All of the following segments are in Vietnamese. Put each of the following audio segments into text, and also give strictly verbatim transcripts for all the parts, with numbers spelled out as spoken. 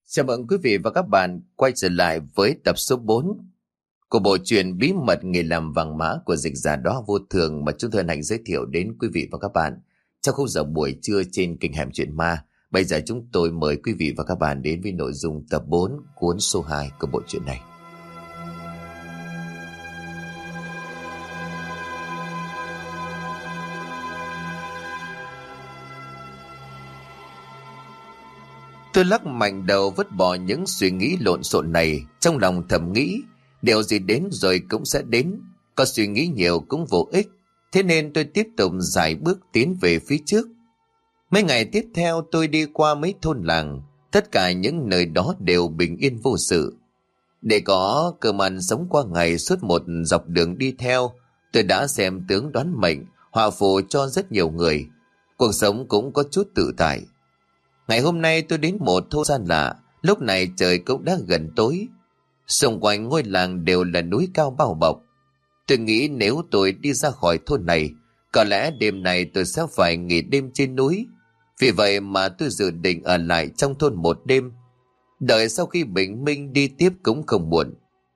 Chào mừng quý vị và các bạn quay trở lại với tập số bốn của bộ truyện Bí mật nghề làm vàng mã của dịch giả Đó Vô Thường mà chúng tôi hân hạnh giới thiệu đến quý vị và các bạn trong khung giờ buổi trưa trên kênh Hẻm Chuyện Ma. Bây giờ chúng tôi mời quý vị và các bạn đến với nội dung tập bốn cuốn số hai của bộ truyện này. Tôi lắc mạnh đầu vứt bỏ những suy nghĩ lộn xộn này, trong lòng thầm nghĩ, điều gì đến rồi cũng sẽ đến, có suy nghĩ nhiều cũng vô ích, thế nên tôi tiếp tục dài bước tiến về phía trước. Mấy ngày tiếp theo tôi đi qua mấy thôn làng, tất cả những nơi đó đều bình yên vô sự. Để có cơm ăn sống qua ngày suốt một dọc đường đi theo, tôi đã xem tướng đoán mệnh, hòa phù cho rất nhiều người, cuộc sống cũng có chút tự tại. Ngày hôm nay tôi đến một thôn xa lạ, lúc này trời cũng đã gần tối. Xung quanh ngôi làng đều là núi cao bao bọc. Tôi nghĩ nếu tôi đi ra khỏi thôn này, có lẽ đêm này tôi sẽ phải nghỉ đêm trên núi. Vì vậy mà tôi dự định ở lại trong thôn một đêm. Đợi sau khi bình minh đi tiếp cũng không muộn.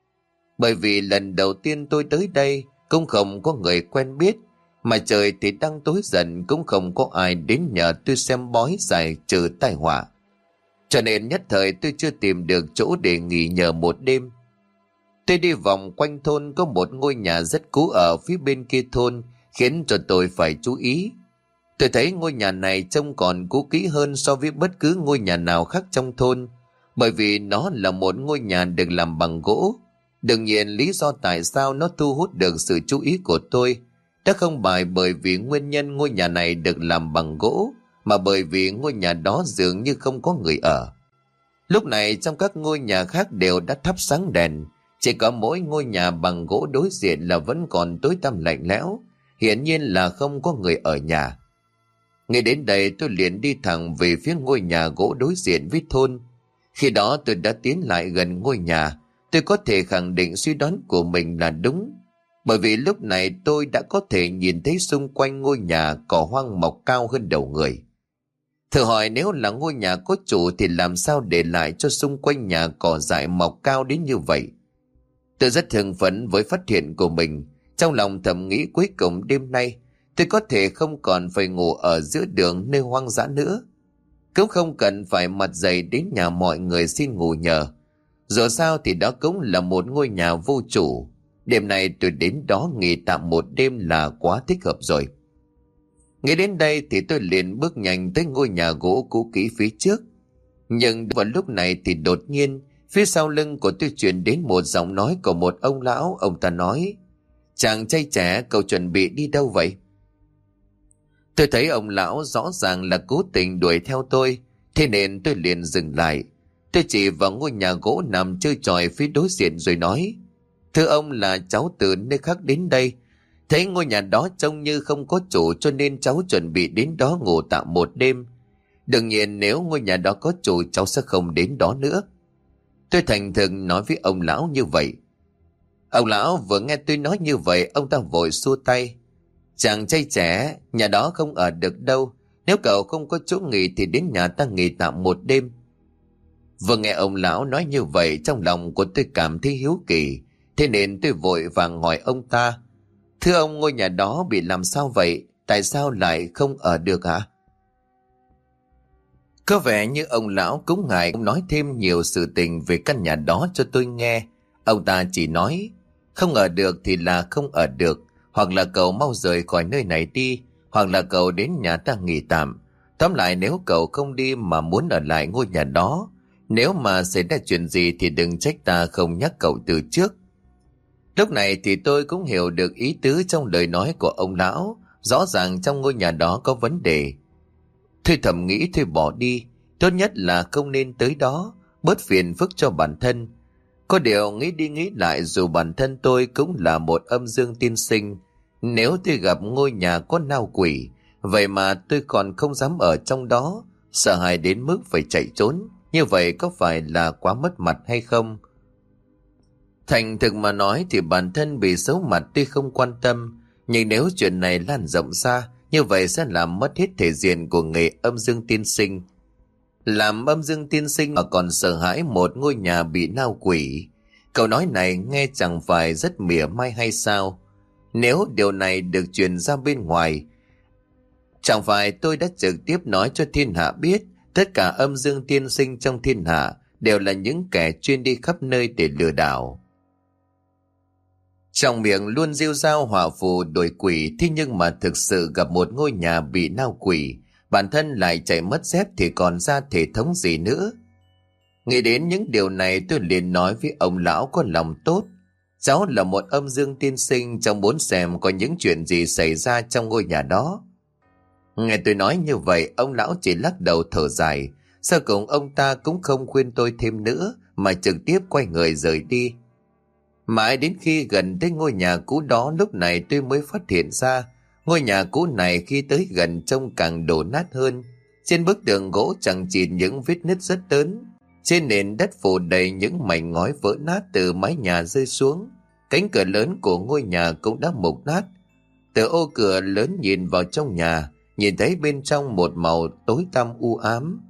Bởi vì lần đầu tiên tôi tới đây cũng không có người quen biết, mà trời thì đang tối dần cũng không có ai đến nhờ tôi xem bói giải trừ tai họa. Cho nên nhất thời tôi chưa tìm được chỗ để nghỉ nhờ một đêm. Tôi đi vòng quanh thôn, có một ngôi nhà rất cũ ở phía bên kia thôn khiến cho tôi phải chú ý. Tôi thấy ngôi nhà này trông còn cũ kỹ hơn so với bất cứ ngôi nhà nào khác trong thôn, bởi vì nó là một ngôi nhà được làm bằng gỗ. Đương nhiên lý do tại sao nó thu hút được sự chú ý của tôi đã không phải bởi vì nguyên nhân ngôi nhà này được làm bằng gỗ, mà bởi vì ngôi nhà đó dường như không có người ở. Lúc này trong các ngôi nhà khác đều đã thắp sáng đèn, chỉ có mỗi ngôi nhà bằng gỗ đối diện là vẫn còn tối tăm lạnh lẽo, hiển nhiên là không có người ở nhà. Ngay đến đây tôi liền đi thẳng về phía ngôi nhà gỗ đối diện với thôn. Khi đó tôi đã tiến lại gần ngôi nhà, tôi có thể khẳng định suy đoán của mình là đúng. Bởi vì lúc này tôi đã có thể nhìn thấy xung quanh ngôi nhà cỏ hoang mọc cao hơn đầu người. Thử hỏi nếu là ngôi nhà có chủ thì làm sao để lại cho xung quanh nhà cỏ dại mọc cao đến như vậy? Tôi rất hưng phấn với phát hiện của mình, trong lòng thầm nghĩ cuối cùng đêm nay tôi có thể không còn phải ngủ ở giữa đường nơi hoang dã nữa. Cũng không cần phải mặt dày đến nhà mọi người xin ngủ nhờ. Dù sao thì đó cũng là một ngôi nhà vô chủ. Đêm nay tôi đến đó nghỉ tạm một đêm là quá thích hợp rồi. Nghĩ đến đây thì tôi liền bước nhanh tới ngôi nhà gỗ cũ kỹ phía trước. Nhưng vào lúc này thì đột nhiên phía sau lưng của tôi truyền đến một giọng nói của một ông lão. Ông ta nói: "Chàng trai trẻ, cậu chuẩn bị đi đâu vậy?" Tôi thấy ông lão rõ ràng là cố tình đuổi theo tôi, thế nên tôi liền dừng lại. Tôi chỉ vào ngôi nhà gỗ nằm chơi tròi phía đối diện rồi nói: "Thưa ông, là cháu từ nơi khác đến đây. Thấy ngôi nhà đó trông như không có chủ cho nên cháu chuẩn bị đến đó ngủ tạm một đêm. Đương nhiên nếu ngôi nhà đó có chủ cháu sẽ không đến đó nữa." Tôi thành thực nói với ông lão như vậy. Ông lão vừa nghe tôi nói như vậy, ông ta vội xua tay: "Chàng trai trẻ, nhà đó không ở được đâu. Nếu cậu không có chỗ nghỉ thì đến nhà ta nghỉ tạm một đêm." Vừa nghe ông lão nói như vậy, trong lòng của tôi cảm thấy hiếu kỳ, thế nên tôi vội vàng hỏi ông ta: "Thưa ông, ngôi nhà đó bị làm sao vậy? Tại sao lại không ở được hả?" Có vẻ như ông lão cũng ngại cũng nói thêm nhiều sự tình về căn nhà đó cho tôi nghe. Ông ta chỉ nói: "Không ở được thì là không ở được, hoặc là cậu mau rời khỏi nơi này đi, hoặc là cậu đến nhà ta nghỉ tạm. Tóm lại nếu cậu không đi mà muốn ở lại ngôi nhà đó, nếu mà xảy ra chuyện gì thì đừng trách ta không nhắc cậu từ trước." Lúc này thì tôi cũng hiểu được ý tứ trong lời nói của ông lão. Rõ ràng trong ngôi nhà đó có vấn đề. Thôi thầm nghĩ thôi bỏ đi, tốt nhất là không nên tới đó, bớt phiền phức cho bản thân. Có điều nghĩ đi nghĩ lại, dù bản thân tôi cũng là một âm dương tiên sinh, nếu tôi gặp ngôi nhà có nao quỷ, vậy mà tôi còn không dám ở trong đó, sợ hãi đến mức phải chạy trốn, như vậy có phải là quá mất mặt hay không? Thành thực mà nói thì bản thân bị xấu mặt tuy không quan tâm, nhưng nếu chuyện này lan rộng ra, như vậy sẽ làm mất hết thể diện của nghề âm dương tiên sinh. Làm âm dương tiên sinh mà còn sợ hãi một ngôi nhà bị nao quỷ. Câu nói này nghe chẳng phải rất mỉa mai hay sao? Nếu điều này được truyền ra bên ngoài, chẳng phải tôi đã trực tiếp nói cho thiên hạ biết tất cả âm dương tiên sinh trong thiên hạ đều là những kẻ chuyên đi khắp nơi để lừa đảo. Trong miệng luôn rêu rao hỏa phù đuổi quỷ, thế nhưng mà thực sự gặp một ngôi nhà bị nao quỷ, bản thân lại chạy mất dép thì còn ra thể thống gì nữa. Nghĩ đến những điều này, tôi liền nói với ông lão có lòng tốt: cháu là một âm dương tiên sinh, cháu muốn xem có những chuyện gì xảy ra trong ngôi nhà đó. Nghe tôi nói như vậy, ông lão chỉ lắc đầu thở dài. Sau cùng ông ta cũng không khuyên tôi thêm nữa, mà trực tiếp quay người rời đi. Mãi đến khi gần tới ngôi nhà cũ đó, lúc này tôi mới phát hiện ra ngôi nhà cũ này khi tới gần trông càng đổ nát hơn. Trên bức tường gỗ chẳng chịt những vết nứt rất lớn, trên nền đất phủ đầy những mảnh ngói vỡ nát từ mái nhà rơi xuống. Cánh cửa lớn của ngôi nhà cũng đã mục nát. Từ ô cửa lớn nhìn vào trong nhà, nhìn thấy bên trong một màu tối tăm u ám.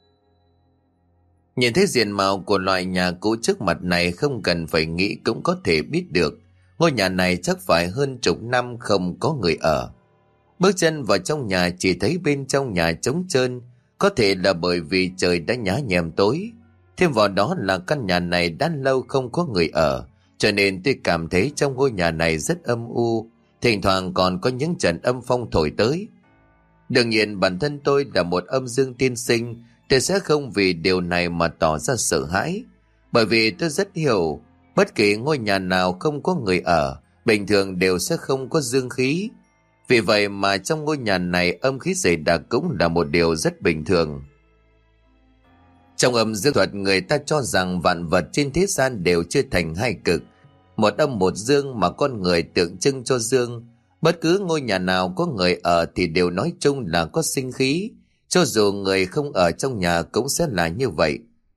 Nhìn thấy diện mạo của loại nhà cũ trước mặt này, không cần phải nghĩ cũng có thể biết được ngôi nhà này chắc phải hơn chục năm không có người ở. Bước chân vào trong nhà chỉ thấy bên trong nhà trống trơn, có thể là bởi vì trời đã nhá nhem tối. Thêm vào đó là căn nhà này đã lâu không có người ở, cho nên tôi cảm thấy trong ngôi nhà này rất âm u, thỉnh thoảng còn có những trận âm phong thổi tới. Đương nhiên bản thân tôi là một âm dương tiên sinh, tôi sẽ không vì điều này mà tỏ ra sợ hãi, bởi vì tôi rất hiểu bất kỳ ngôi nhà nào không có người ở bình thường đều sẽ không có dương khí. Vì vậy mà trong ngôi nhà này âm khí dày đặc cũng là một điều rất bình thường. Trong âm dương thuật, người ta cho rằng vạn vật trên thế gian đều chia thành hai cực, một âm một dương, mà con người tượng trưng cho dương. Bất cứ ngôi nhà nào có người ở thì đều nói chung là có sinh khí, cho dù người không ở trong nhà cũng sẽ là như vậy.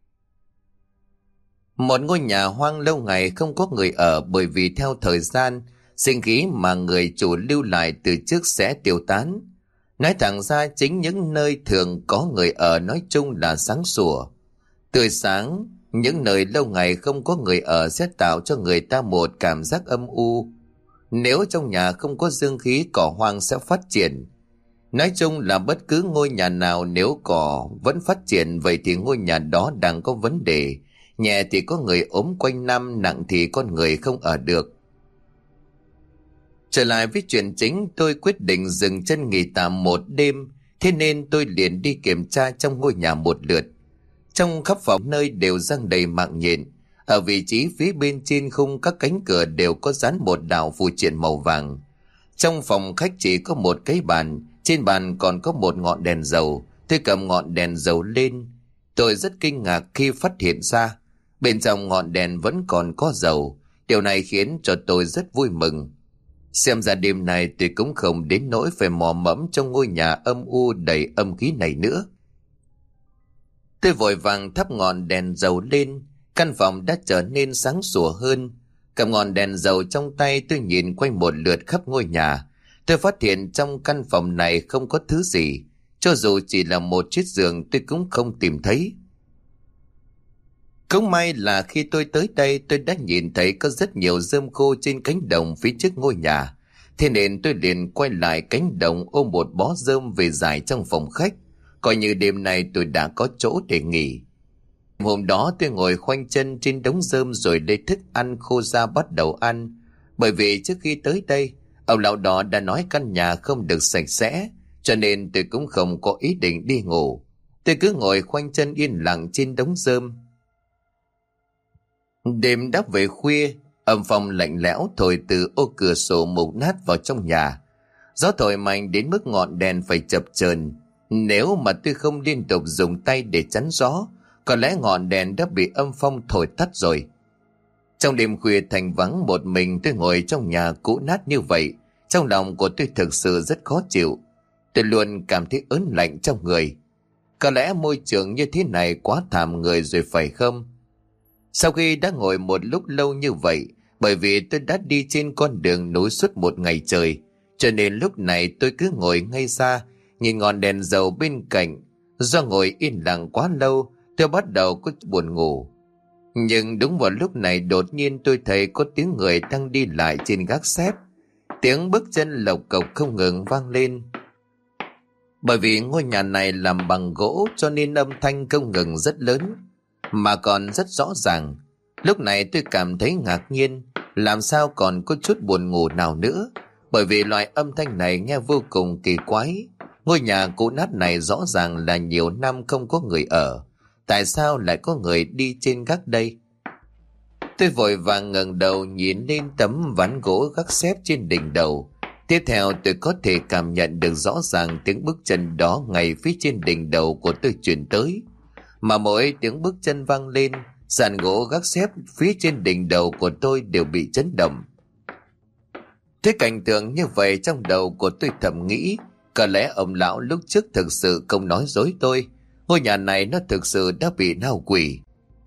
Một ngôi nhà hoang lâu ngày không có người ở, bởi vì theo thời gian, sinh khí mà người chủ lưu lại từ trước sẽ tiêu tán. Nói thẳng ra, chính những nơi thường có người ở nói chung là sáng sủa, tươi sáng. Những nơi lâu ngày không có người ở sẽ tạo cho người ta một cảm giác âm u. Nếu trong nhà không có dương khí, cỏ hoang sẽ phát triển. Nói chung là bất cứ ngôi nhà nào nếu cỏ vẫn phát triển, vậy thì ngôi nhà đó đang có vấn đề. Nhẹ thì có người ốm quanh năm, nặng thì con người không ở được. Trở lại với chuyện chính, tôi quyết định dừng chân nghỉ tạm một đêm, thế nên tôi liền đi kiểm tra trong ngôi nhà một lượt. Trong khắp phòng nơi đều răng đầy mạng nhện. Ở vị trí phía bên trên khung các cánh cửa đều có dán một đạo phù triện màu vàng. Trong phòng khách chỉ có một cái bàn, trên bàn còn có một ngọn đèn dầu. Tôi cầm ngọn đèn dầu lên, tôi rất kinh ngạc khi phát hiện ra bên trong ngọn đèn vẫn còn có dầu. Điều này khiến cho tôi rất vui mừng. Xem ra đêm này tôi cũng không đến nỗi phải mò mẫm trong ngôi nhà âm u đầy âm khí này nữa. Tôi vội vàng thắp ngọn đèn dầu lên, căn phòng đã trở nên sáng sủa hơn. Cầm ngọn đèn dầu trong tay, tôi nhìn quanh một lượt khắp ngôi nhà. Tôi phát hiện trong căn phòng này không có thứ gì, cho dù chỉ là một chiếc giường tôi cũng không tìm thấy. Cũng may là khi tôi tới đây, tôi đã nhìn thấy có rất nhiều rơm khô trên cánh đồng phía trước ngôi nhà. Thế nên tôi liền quay lại cánh đồng, ôm một bó rơm về rải trong phòng khách, coi như đêm nay tôi đã có chỗ để nghỉ. Hôm đó tôi ngồi khoanh chân trên đống rơm rồi lấy thức ăn khô ra bắt đầu ăn. Bởi vì trước khi tới đây, ông lão đó đã nói căn nhà không được sạch sẽ, cho nên tôi cũng không có ý định đi ngủ. Tôi cứ ngồi khoanh chân yên lặng trên đống rơm. Đêm đã về khuya, âm phong lạnh lẽo thổi từ ô cửa sổ mục nát vào trong nhà. Gió thổi mạnh đến mức ngọn đèn phải chập chờn. Nếu mà tôi không liên tục dùng tay để chắn gió, có lẽ ngọn đèn đã bị âm phong thổi tắt rồi. Trong đêm khuya thành vắng một mình, tôi ngồi trong nhà cũ nát như vậy. Trong lòng của tôi thực sự rất khó chịu. Tôi luôn cảm thấy ớn lạnh trong người. Có lẽ môi trường như thế này quá thảm người rồi phải không? Sau khi đã ngồi một lúc lâu như vậy, bởi vì tôi đã đi trên con đường núi suốt một ngày trời, cho nên lúc này tôi cứ ngồi ngay ra, nhìn ngọn đèn dầu bên cạnh, Do ngồi yên lặng quá lâu, tôi bắt đầu có buồn ngủ. Nhưng đúng vào lúc này đột nhiên tôi thấy có tiếng người đang đi lại trên gác xép. Tiếng bước chân lộc cộc không ngừng vang lên. Bởi vì ngôi nhà này làm bằng gỗ cho nên âm thanh không ngừng rất lớn, mà còn rất rõ ràng. Lúc này tôi cảm thấy ngạc nhiên, làm sao còn có chút buồn ngủ nào nữa, bởi vì loại âm thanh này nghe vô cùng kỳ quái. Ngôi nhà cũ nát này rõ ràng là nhiều năm không có người ở, tại sao lại có người đi trên gác đây? Tôi vội vàng ngẩng đầu nhìn lên tấm ván gỗ gác xếp trên đỉnh đầu. Tiếp theo tôi có thể cảm nhận được rõ ràng tiếng bước chân đó ngay phía trên đỉnh đầu của tôi truyền tới. Mà mỗi tiếng bước chân vang lên, sàn gỗ gác xếp phía trên đỉnh đầu của tôi đều bị chấn động. Thế cảnh tượng như vậy trong đầu của tôi thầm nghĩ, có lẽ ông lão lúc trước thực sự không nói dối tôi. Ngôi nhà này nó thực sự đã bị nào quỷ.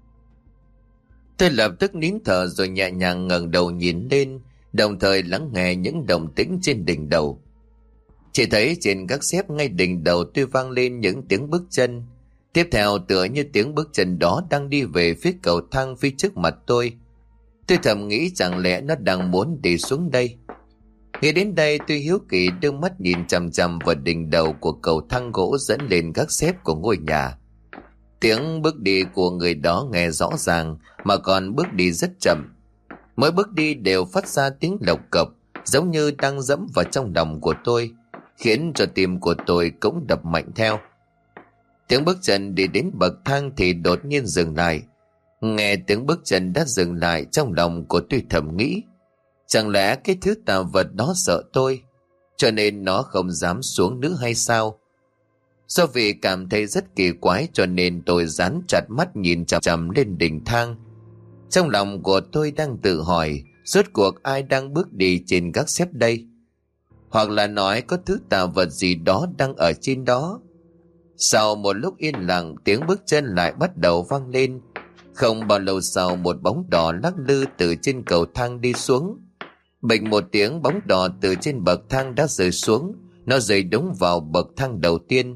Tôi lập tức nín thở rồi nhẹ nhàng ngẩng đầu nhìn lên, đồng thời lắng nghe những động tĩnh trên đỉnh đầu. Chỉ thấy trên gác xếp ngay đỉnh đầu tôi vang lên những tiếng bước chân. Tiếp theo tựa như tiếng bước chân đó đang đi về phía cầu thang phía trước mặt tôi. Tôi thầm nghĩ chẳng lẽ nó đang muốn đi xuống đây. Nghĩ đến đây tôi hiếu kỳ đưa mắt nhìn chằm chằm vào đỉnh đầu của cầu thang gỗ dẫn lên gác xếp của ngôi nhà. Tiếng bước đi của người đó nghe rõ ràng mà còn bước đi rất chậm. Mỗi bước đi đều phát ra tiếng lộc cộc, giống như đang dẫm vào trong lòng của tôi, khiến cho tim của tôi cũng đập mạnh theo. Tiếng bước chân đi đến bậc thang thì đột nhiên dừng lại. Nghe tiếng bước chân đã dừng lại, trong lòng của tôi thầm nghĩ, chẳng lẽ cái thứ tà vật đó sợ tôi, cho nên nó không dám xuống nữa hay sao? Do vì cảm thấy rất kỳ quái cho nên tôi dán chặt mắt nhìn chằm chằm lên đỉnh thang. Trong lòng của tôi đang tự hỏi, rốt cuộc ai đang bước đi trên gác xếp đây? Hoặc là nói có thứ tà vật gì đó đang ở trên đó. Sau một lúc yên lặng, tiếng bước chân lại bắt đầu vang lên. Không bao lâu sau, một bóng đỏ lắc lư từ trên cầu thang đi xuống. Bịch một tiếng, bóng đỏ từ trên bậc thang đã rơi xuống. Nó rơi đúng vào bậc thang đầu tiên.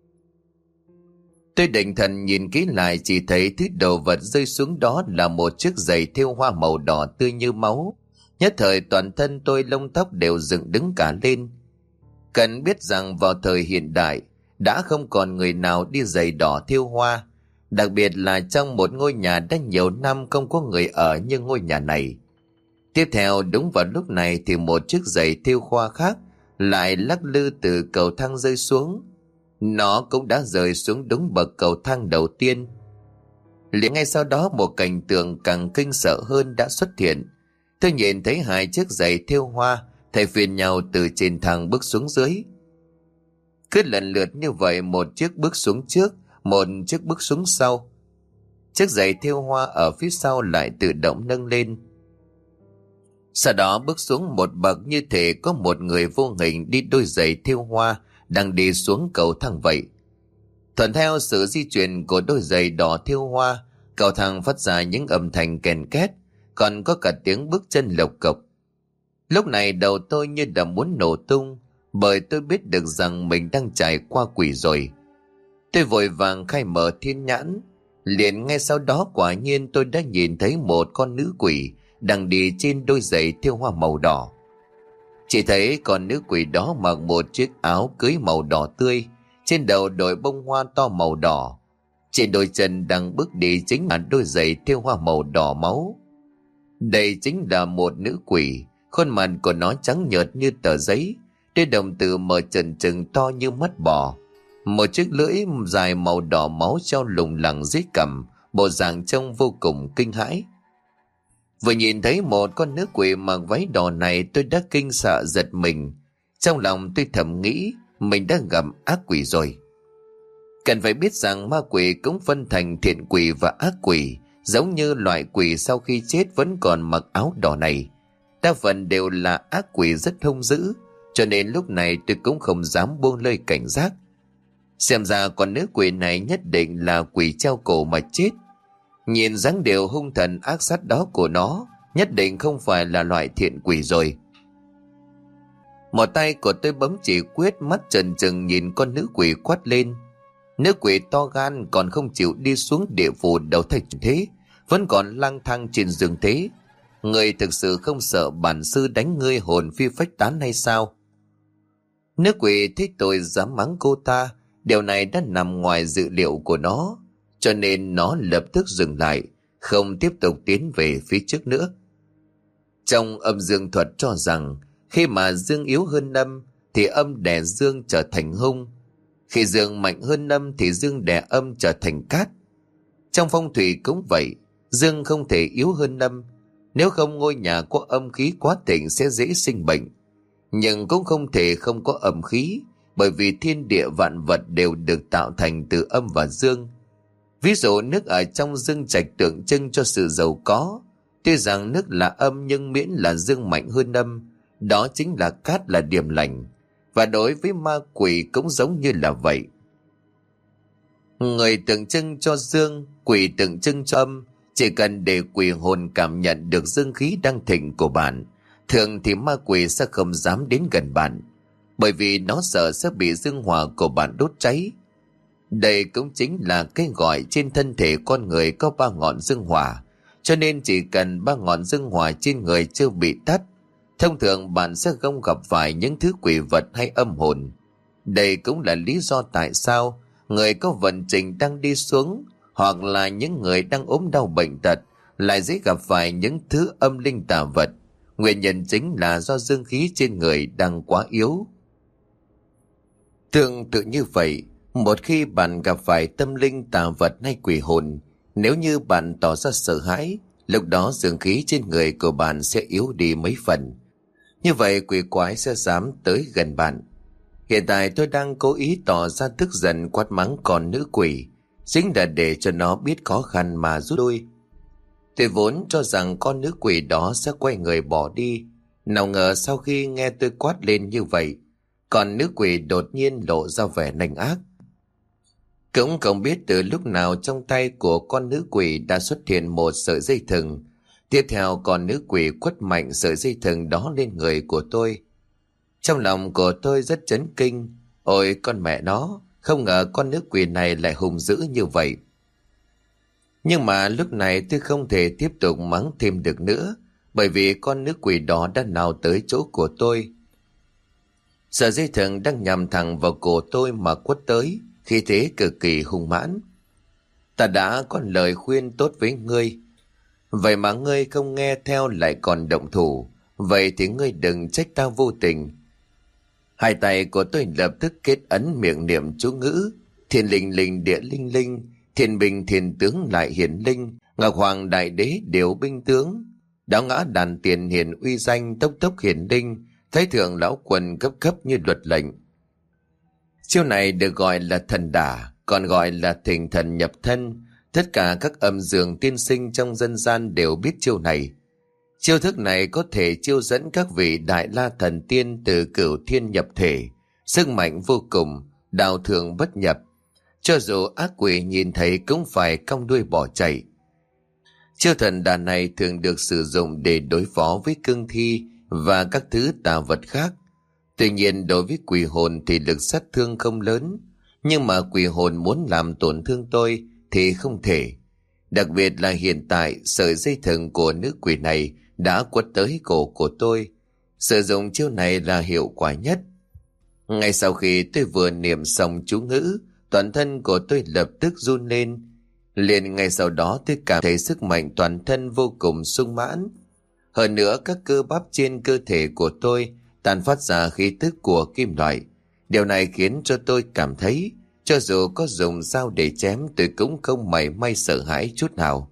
Tôi định thần nhìn kỹ lại, chỉ thấy thứ đồ vật rơi xuống đó là một chiếc giày thêu hoa màu đỏ tươi như máu. Nhất thời toàn thân tôi lông tóc đều dựng đứng cả lên. Cần biết rằng vào thời hiện đại đã không còn người nào đi giày đỏ thêu hoa, đặc biệt là trong một ngôi nhà đã nhiều năm không có người ở như ngôi nhà này. Tiếp theo đúng vào lúc này thì một chiếc giày thêu hoa khác lại lắc lư từ cầu thang rơi xuống. Nó cũng đã rơi xuống đúng bậc cầu thang đầu tiên. Liền ngay sau đó một cảnh tượng càng kinh sợ hơn đã xuất hiện. Tôi nhìn thấy hai chiếc giày thêu hoa thay phiên nhau từ trên thang bước xuống dưới. Cứ lần lượt như vậy, một chiếc bước xuống trước, một chiếc bước xuống sau. Chiếc giày thêu hoa ở phía sau lại tự động nâng lên. Sau đó bước xuống một bậc, như thể có một người vô hình đi đôi giày thêu hoa đang đi xuống cầu thang vậy. Thuận theo sự di chuyển của đôi giày đỏ thêu hoa, cầu thang phát ra những âm thanh kèn két, còn có cả tiếng bước chân lộc cộc. Lúc này đầu tôi như đã muốn nổ tung, bởi tôi biết được rằng mình đang trải qua quỷ rồi. Tôi vội vàng khai mở thiên nhãn, liền ngay sau đó quả nhiên tôi đã nhìn thấy một con nữ quỷ đang đi trên đôi giày thêu hoa màu đỏ. Chỉ thấy con nữ quỷ đó mặc một chiếc áo cưới màu đỏ tươi, trên đầu đội bông hoa to màu đỏ. Trên đôi chân đang bước đi chính là đôi giày thêu hoa màu đỏ máu. Đây chính là một nữ quỷ, khuôn mặt của nó trắng nhợt như tờ giấy, đôi đồng tử mở trần trừng to như mắt bò. Một chiếc lưỡi dài màu đỏ máu treo lủng lẳng dưới cằm, bộ dạng trông vô cùng kinh hãi. Vừa nhìn thấy một con nữ quỷ mặc váy đỏ này, tôi đã kinh sợ giật mình. Trong lòng tôi thầm nghĩ mình đã gặp ác quỷ rồi. Cần phải biết rằng ma quỷ cũng phân thành thiện quỷ và ác quỷ, giống như loại quỷ sau khi chết vẫn còn mặc áo đỏ này. Đa phần đều là ác quỷ rất hung dữ, cho nên lúc này tôi cũng không dám buông lơi cảnh giác. Xem ra con nữ quỷ này nhất định là quỷ treo cổ mà chết. Nhìn dáng điệu hung thần ác sát đó của nó, nhất định không phải là loại thiện quỷ rồi. Một tay của tôi bấm chỉ quyết, mắt trần trừng nhìn con nữ quỷ quát lên. Nữ quỷ to gan còn không chịu đi xuống địa phủ đầu thai thế, vẫn còn lang thang trên dương thế. Ngươi thực sự không sợ bản sư đánh ngươi hồn phi phách tán hay sao? Nữ quỷ thấy tôi dám mắng cô ta, điều này đã nằm ngoài dự liệu của nó, cho nên nó lập tức dừng lại, không tiếp tục tiến về phía trước nữa. Trong âm dương thuật cho rằng, khi mà dương yếu hơn âm thì âm đè dương trở thành hung, khi dương mạnh hơn âm thì dương đè âm trở thành cát. Trong phong thủy cũng vậy, dương không thể yếu hơn âm, nếu không ngôi nhà có âm khí quá thịnh sẽ dễ sinh bệnh. Nhưng cũng không thể không có âm khí, bởi vì thiên địa vạn vật đều được tạo thành từ âm và dương. Ví dụ nước ở trong dương trạch tượng trưng cho sự giàu có, tuy rằng nước là âm nhưng miễn là dương mạnh hơn âm, đó chính là cát, là điểm lành. Và đối với ma quỷ cũng giống như là vậy. Người tượng trưng cho dương, quỷ tượng trưng cho âm. Chỉ cần để quỷ hồn cảm nhận được dương khí đang thịnh của bạn, thường thì ma quỷ sẽ không dám đến gần bạn, bởi vì nó sợ sẽ bị dương hỏa của bạn đốt cháy. Đây cũng chính là cái gọi trên thân thể con người có ba ngọn dương hỏa, cho nên chỉ cần ba ngọn dương hỏa trên người chưa bị tắt, thông thường bạn sẽ không gặp phải những thứ quỷ vật hay âm hồn. Đây cũng là lý do tại sao người có vận trình đang đi xuống, hoặc là những người đang ốm đau bệnh tật, lại dễ gặp phải những thứ âm linh tà vật. Nguyên nhân chính là do dương khí trên người đang quá yếu. Tương tự như vậy, một khi bạn gặp phải tâm linh tà vật hay quỷ hồn, nếu như bạn tỏ ra sợ hãi, lúc đó dương khí trên người của bạn sẽ yếu đi mấy phần. Như vậy quỷ quái sẽ dám tới gần bạn. Hiện tại tôi đang cố ý tỏ ra tức giận quát mắng con nữ quỷ, chính là để cho nó biết khó khăn mà rút lui. Tôi vốn cho rằng con nữ quỷ đó sẽ quay người bỏ đi, nào ngờ sau khi nghe tôi quát lên như vậy, con nữ quỷ đột nhiên lộ ra vẻ nanh ác. Cũng không biết từ lúc nào trong tay của con nữ quỷ đã xuất hiện một sợi dây thừng. Tiếp theo con nữ quỷ quất mạnh sợi dây thừng đó lên người của tôi. Trong lòng của tôi rất chấn kinh. Ôi con mẹ nó, không ngờ con nữ quỷ này lại hung dữ như vậy. Nhưng mà lúc này tôi không thể tiếp tục mắng thêm được nữa, bởi vì con nữ quỷ đó đã nào tới chỗ của tôi. Sợi dây thừng đang nhằm thẳng vào cổ tôi mà quất tới, khi thế cực kỳ hung mãn. Ta đã có lời khuyên tốt với ngươi, vậy mà ngươi không nghe theo lại còn động thủ, vậy thì ngươi đừng trách ta vô tình. Hai tay của tôi lập tức kết ấn miệng niệm chú ngữ, thiên linh linh địa linh linh, thiên bình thiên tướng lại hiển linh, ngọc hoàng đại đế điều binh tướng, đáo ngã đàn tiền hiển uy danh, tốc tốc hiển linh, thái thượng lão quần cấp cấp như luật lệnh. Chiêu này được gọi là thần đả, còn gọi là thỉnh thần nhập thân. Tất cả các âm dương tiên sinh trong dân gian đều biết chiêu này. Chiêu thức này có thể chiêu dẫn các vị đại la thần tiên từ cửu thiên nhập thể, sức mạnh vô cùng, đạo thường bất nhập. Cho dù ác quỷ nhìn thấy cũng phải cong đuôi bỏ chạy. Chiêu thần đả này thường được sử dụng để đối phó với cương thi và các thứ tà vật khác. Tuy nhiên đối với quỷ hồn thì lực sát thương không lớn, nhưng mà quỷ hồn muốn làm tổn thương tôi thì không thể. Đặc biệt là hiện tại sợi dây thừng của nữ quỷ này đã quất tới cổ của tôi. Sử dụng chiêu này là hiệu quả nhất. Ngay sau khi tôi vừa niệm xong chú ngữ, toàn thân của tôi lập tức run lên. Liền ngay sau đó tôi cảm thấy sức mạnh toàn thân vô cùng sung mãn. Hơn nữa các cơ bắp trên cơ thể của tôi tàn phát ra khí tức của kim loại. Điều này khiến cho tôi cảm thấy cho dù có dùng dao để chém tôi cũng không mảy may sợ hãi chút nào.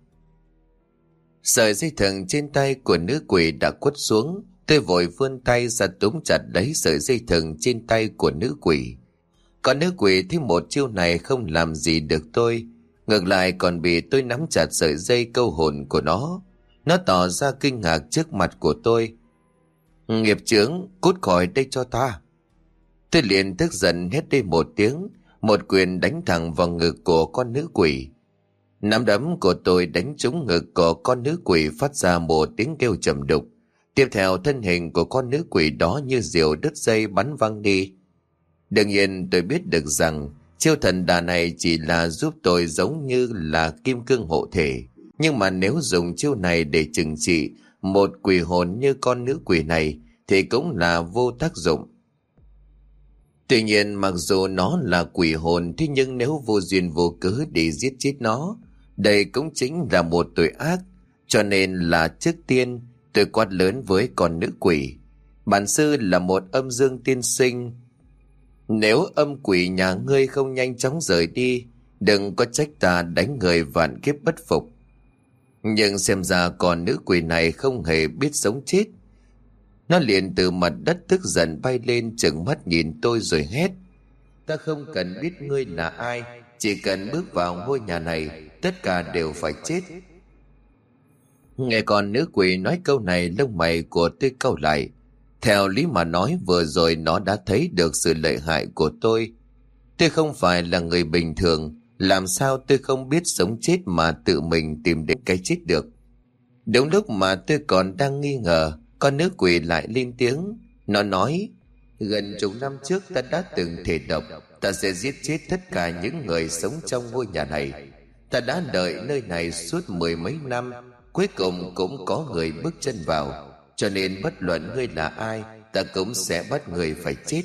Sợi dây thừng trên tay của nữ quỷ đã quất xuống. Tôi vội vươn tay ra túm chặt lấy sợi dây thừng trên tay của nữ quỷ. Còn nữ quỷ thì một chiêu này không làm gì được tôi, ngược lại còn bị tôi nắm chặt sợi dây câu hồn của nó. Nó tỏ ra kinh ngạc trước mặt của tôi. Nghiệp chướng, cút khỏi đây cho ta. Tôi liền tức giận hét đi một tiếng, một quyền đánh thẳng vào ngực của con nữ quỷ. Nắm đấm của tôi đánh trúng ngực của con nữ quỷ phát ra một tiếng kêu trầm đục. Tiếp theo thân hình của con nữ quỷ đó như diều đứt dây bắn văng đi. Đương nhiên tôi biết được rằng Chiêu thần đà này chỉ là giúp tôi giống như là kim cương hộ thể. Nhưng mà nếu dùng chiêu này để trừng trị một quỷ hồn như con nữ quỷ này thì cũng là vô tác dụng. Tuy nhiên mặc dù nó là quỷ hồn, thế nhưng nếu vô duyên vô cớ để giết chết nó, đây cũng chính là một tội ác. Cho nên là trước tiên tôi quát lớn với con nữ quỷ: bản sư là một âm dương tiên sinh, nếu âm quỷ nhà ngươi không nhanh chóng rời đi, đừng có trách ta đánh người vạn kiếp bất phục. Nhưng xem ra con nữ quỷ này không hề biết sống chết. Nó liền từ mặt đất tức giận bay lên, trừng mắt nhìn tôi rồi hét: ta không cần biết ngươi là ai, chỉ cần bước vào ngôi nhà này, tất cả đều phải chết. Nghe con nữ quỷ nói câu này, lông mày của tôi cau lại. Theo lý mà nói, vừa rồi nó đã thấy được sự lợi hại của tôi. Tôi không phải là người bình thường, làm sao tôi không biết sống chết mà tự mình tìm đến cái chết được. Đúng lúc mà tôi còn đang nghi ngờ, con nữ quỷ lại lên tiếng. Nó nói: gần chục năm trước ta đã từng thề độc, ta sẽ giết chết tất cả những người sống trong ngôi nhà này. Ta đã đợi nơi này suốt mười mấy năm, cuối cùng cũng có người bước chân vào. Cho nên bất luận ngươi là ai, ta cũng sẽ bắt người phải chết.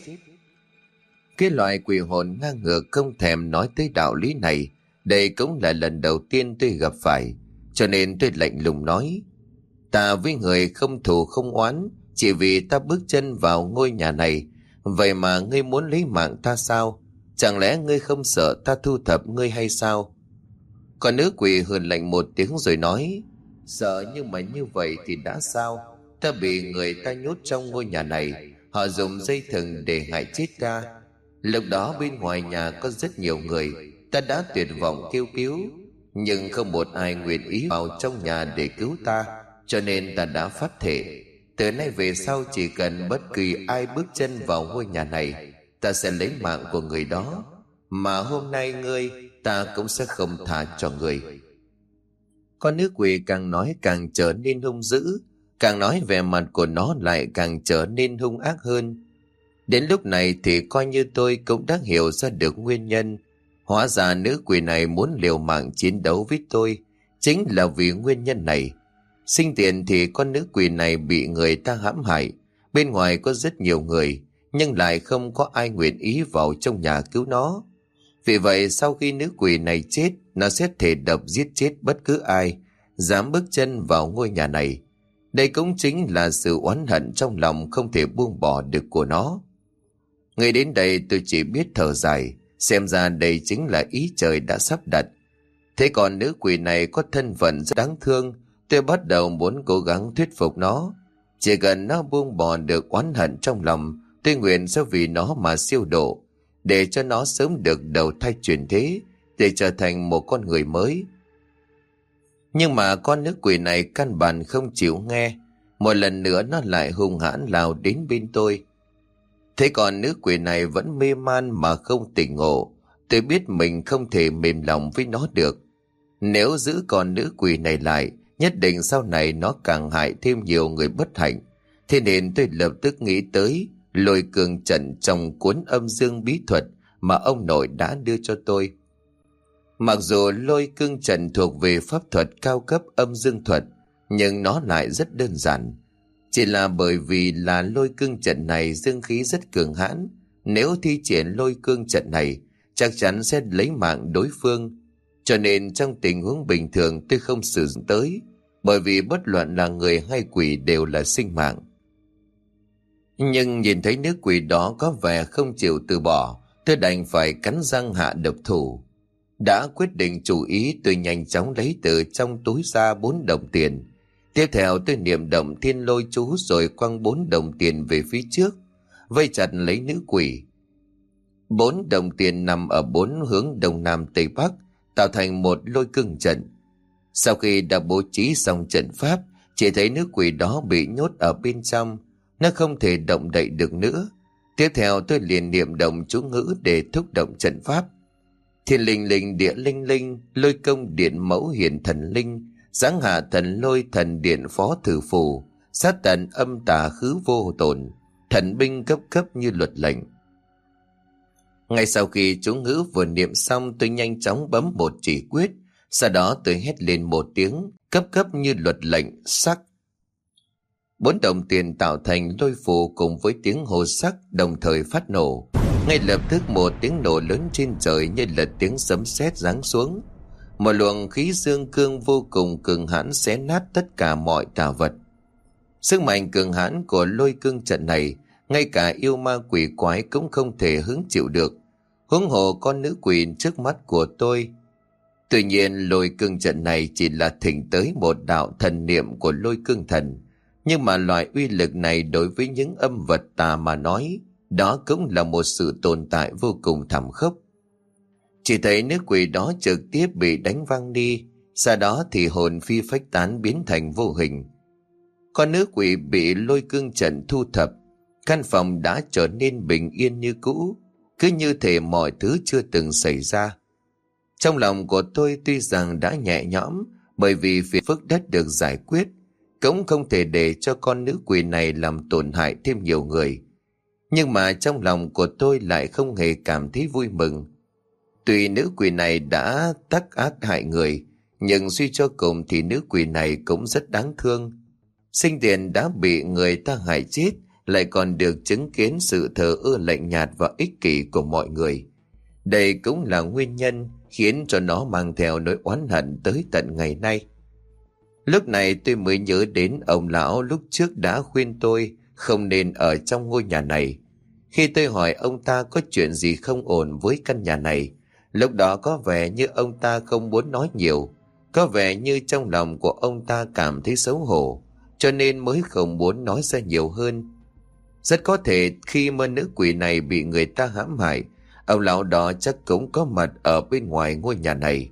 Cái loại quỷ hồn ngang ngược không thèm nói tới đạo lý này, đây cũng là lần đầu tiên tôi gặp phải. Cho nên tôi lạnh lùng nói: ta với người không thù không oán, chỉ vì ta bước chân vào ngôi nhà này. Vậy mà ngươi muốn lấy mạng ta sao? Chẳng lẽ ngươi không sợ ta thu thập ngươi hay sao? Con nữ quỷ hừ lạnh một tiếng rồi nói: sợ nhưng mà như vậy thì đã sao? Ta bị người ta nhốt trong ngôi nhà này, họ dùng dây thừng để hại chết ta. Lúc đó bên ngoài nhà có rất nhiều người, ta đã tuyệt vọng kêu cứu, nhưng không một ai nguyện ý vào trong nhà để cứu ta. Cho nên ta đã phát thệ, từ nay về sau chỉ cần bất kỳ ai bước chân vào ngôi nhà này, ta sẽ lấy mạng của người đó. Mà hôm nay ngươi, ta cũng sẽ không tha cho người. Con nữ quỷ càng nói càng trở nên hung dữ, càng nói vẻ mặt của nó lại càng trở nên hung ác hơn. Đến lúc này thì coi như tôi cũng đã hiểu ra được nguyên nhân. Hóa ra nữ quỷ này muốn liều mạng chiến đấu với tôi chính là vì nguyên nhân này. Sinh tiền thì con nữ quỷ này bị người ta hãm hại, bên ngoài có rất nhiều người, nhưng lại không có ai nguyện ý vào trong nhà cứu nó. Vì vậy sau khi nữ quỷ này chết, nó sẽ thể độc giết chết bất cứ ai dám bước chân vào ngôi nhà này. Đây cũng chính là sự oán hận trong lòng không thể buông bỏ được của nó. Ngay đến đây tôi chỉ biết thở dài, xem ra đây chính là ý trời đã sắp đặt. Thế còn nữ quỷ này có thân phận rất đáng thương, tôi bắt đầu muốn cố gắng thuyết phục nó. Chỉ cần nó buông bỏ được oán hận trong lòng, tôi nguyện sẽ vì nó mà siêu độ, để cho nó sớm được đầu thai chuyển thế, để trở thành một con người mới. Nhưng mà con nữ quỷ này căn bản không chịu nghe. Một lần nữa nó lại hung hãn lao đến bên tôi. Thế còn nữ quỷ này vẫn mê man mà không tỉnh ngộ. Tôi biết mình không thể mềm lòng với nó được. Nếu giữ con nữ quỷ này lại, nhất định sau này nó càng hại thêm nhiều người bất hạnh. Thế nên tôi lập tức nghĩ tới Lôi Cương Trận trong cuốn Âm Dương Bí Thuật mà ông nội đã đưa cho tôi. Mặc dù Lôi Cương Trận thuộc về pháp thuật cao cấp âm dương thuật, nhưng nó lại rất đơn giản. Chỉ là bởi vì là Lôi Cương Trận này dương khí rất cường hãn, nếu thi triển Lôi Cương Trận này chắc chắn sẽ lấy mạng đối phương. Cho nên trong tình huống bình thường tôi không sử dụng tới, bởi vì bất luận là người hay quỷ đều là sinh mạng. Nhưng nhìn thấy nữ quỷ đó có vẻ không chịu từ bỏ, tôi đành phải cắn răng hạ độc thủ. Đã quyết định chủ ý, tôi nhanh chóng lấy từ trong túi ra bốn đồng tiền. Tiếp theo tôi niệm động thiên lôi chú rồi quăng bốn đồng tiền về phía trước, vây chặt lấy nữ quỷ. Bốn đồng tiền nằm ở bốn hướng đông nam tây bắc, tạo thành một lôi cương trận. Sau khi đã bố trí xong trận pháp, chỉ thấy nữ quỷ đó bị nhốt ở bên trong, nó không thể động đậy được nữa. Tiếp theo tôi liền niệm động chú ngữ để thúc động trận pháp. Thiên linh linh địa linh linh, lôi công điện mẫu hiển thần linh, giáng hạ thần lôi thần điện phó thử phù, sát tận âm tà khứ vô tổn, thần binh cấp cấp như luật lệnh. Ngay sau khi chú ngữ vừa niệm xong, tôi nhanh chóng bấm một chỉ quyết. Sau đó tôi hét lên một tiếng, cấp cấp như luật lệnh, sắc. Bốn đồng tiền tạo thành lôi phù cùng với tiếng hô sắc đồng thời phát nổ. Ngay lập tức một tiếng nổ lớn trên trời như là tiếng sấm sét giáng xuống. Một luồng khí dương cương vô cùng cường hãn xé nát tất cả mọi tà vật. Sức mạnh cường hãn của lôi cương trận này, ngay cả yêu ma quỷ quái cũng không thể hứng chịu được, huống hồ con nữ quỷ trước mắt của tôi. Tuy nhiên lôi cương trận này chỉ là thỉnh tới một đạo thần niệm của lôi cương thần, nhưng mà loại uy lực này đối với những âm vật tà mà nói, đó cũng là một sự tồn tại vô cùng thảm khốc. Chỉ thấy nữ quỷ đó trực tiếp bị đánh văng đi, sau đó thì hồn phi phách tán biến thành vô hình. Con nữ quỷ bị lôi cương trận thu thập, căn phòng đã trở nên bình yên như cũ, cứ như thể mọi thứ chưa từng xảy ra. Trong lòng của tôi tuy rằng đã nhẹ nhõm, bởi vì phiền phức đất được giải quyết, cũng không thể để cho con nữ quỷ này làm tổn hại thêm nhiều người. Nhưng mà trong lòng của tôi lại không hề cảm thấy vui mừng. Tuy nữ quỷ này đã tác ác hại người, nhưng suy cho cùng thì nữ quỷ này cũng rất đáng thương. Sinh tiền đã bị người ta hại chết, lại còn được chứng kiến sự thờ ơ lạnh nhạt và ích kỷ của mọi người. Đây cũng là nguyên nhân khiến cho nó mang theo nỗi oán hận tới tận ngày nay. Lúc này tôi mới nhớ đến ông lão lúc trước đã khuyên tôi không nên ở trong ngôi nhà này. Khi tôi hỏi ông ta có chuyện gì không ổn với căn nhà này, lúc đó có vẻ như ông ta không muốn nói nhiều, có vẻ như trong lòng của ông ta cảm thấy xấu hổ, cho nên mới không muốn nói ra nhiều hơn. Rất có thể khi mà nữ quỷ này bị người ta hãm hại, ông lão đó chắc cũng có mặt ở bên ngoài ngôi nhà này.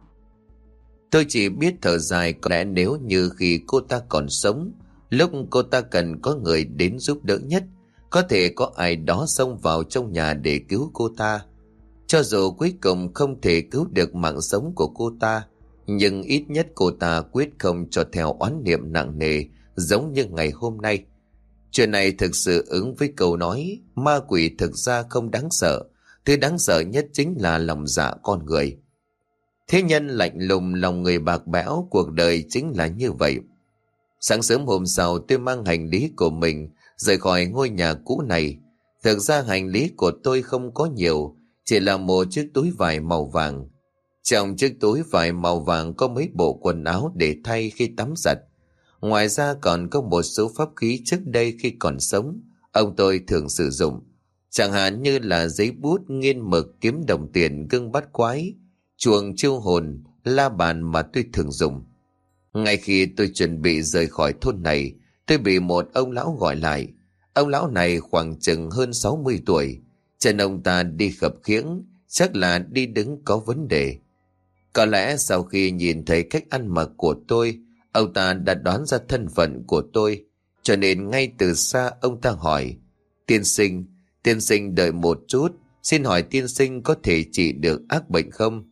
Tôi chỉ biết thở dài, có lẽ nếu như khi cô ta còn sống, lúc cô ta cần có người đến giúp đỡ nhất, có thể có ai đó xông vào trong nhà để cứu cô ta. Cho dù cuối cùng không thể cứu được mạng sống của cô ta, nhưng ít nhất cô ta quyết không cho theo oán niệm nặng nề giống như ngày hôm nay. Chuyện này thực sự ứng với câu nói, ma quỷ thực ra không đáng sợ, thứ đáng sợ nhất chính là lòng dạ con người. Thế nhân lạnh lùng, lòng người bạc bẽo, cuộc đời chính là như vậy. Sáng sớm hôm sau tôi mang hành lý của mình rời khỏi ngôi nhà cũ này. Thực ra hành lý của tôi không có nhiều, chỉ là một chiếc túi vải màu vàng. Trong chiếc túi vải màu vàng có mấy bộ quần áo để thay khi tắm giặt. Ngoài ra còn có một số pháp khí trước đây khi còn sống ông tôi thường sử dụng, chẳng hạn như là giấy bút, nghiên mực, kiếm đồng tiền, gương bát quái, chuông chiêu hồn, la bàn mà tôi thường dùng. Ngay khi tôi chuẩn bị rời khỏi thôn này, tôi bị một ông lão gọi lại. Ông lão này khoảng chừng hơn sáu mươi tuổi, chân ông ta đi khập khiễng, chắc là đi đứng có vấn đề. Có lẽ sau khi nhìn thấy cách ăn mặc của tôi, ông ta đã đoán ra thân phận của tôi, cho nên ngay từ xa ông ta hỏi: Tiên sinh, tiên sinh đợi một chút, xin hỏi tiên sinh có thể trị được ác bệnh không?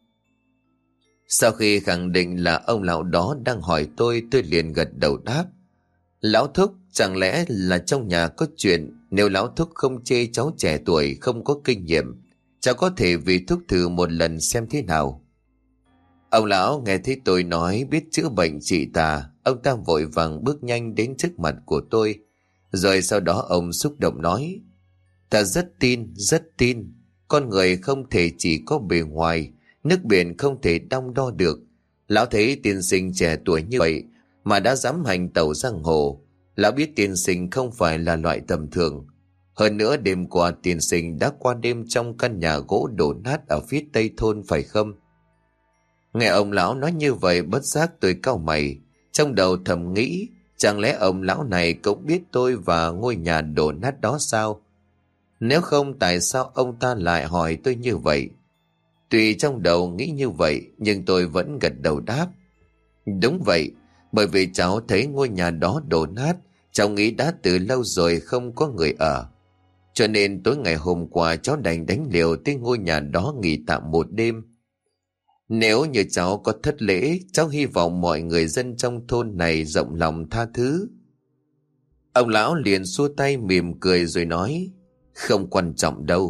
Sau khi khẳng định là ông lão đó đang hỏi tôi, tôi liền gật đầu đáp: Lão thúc, chẳng lẽ là trong nhà có chuyện? Nếu lão thúc không chê cháu trẻ tuổi không có kinh nghiệm, cháu có thể vì thúc thử một lần xem thế nào. Ông lão nghe thấy tôi nói biết chữa bệnh trị tà, ông ta vội vàng bước nhanh đến trước mặt của tôi, rồi sau đó ông xúc động nói: Ta rất tin, rất tin, con người không thể chỉ có bề ngoài, nước biển không thể đong đo được. Lão thấy tiên sinh trẻ tuổi như vậy mà đã dám hành tẩu giang hồ, lão biết tiên sinh không phải là loại tầm thường. Hơn nữa đêm qua tiên sinh đã qua đêm trong căn nhà gỗ đổ nát ở phía tây thôn phải không? Nghe ông lão nói như vậy, bất giác tôi cau mày, trong đầu thầm nghĩ, chẳng lẽ ông lão này cũng biết tôi và ngôi nhà đổ nát đó sao? Nếu không, tại sao ông ta lại hỏi tôi như vậy? Tuy trong đầu nghĩ như vậy, nhưng tôi vẫn gật đầu đáp: Đúng vậy, bởi vì cháu thấy ngôi nhà đó đổ nát, cháu nghĩ đã từ lâu rồi không có người ở. Cho nên tối ngày hôm qua cháu đành đánh liều tới ngôi nhà đó nghỉ tạm một đêm. Nếu như cháu có thất lễ, cháu hy vọng mọi người dân trong thôn này rộng lòng tha thứ. Ông lão liền xua tay mỉm cười rồi nói: Không quan trọng đâu,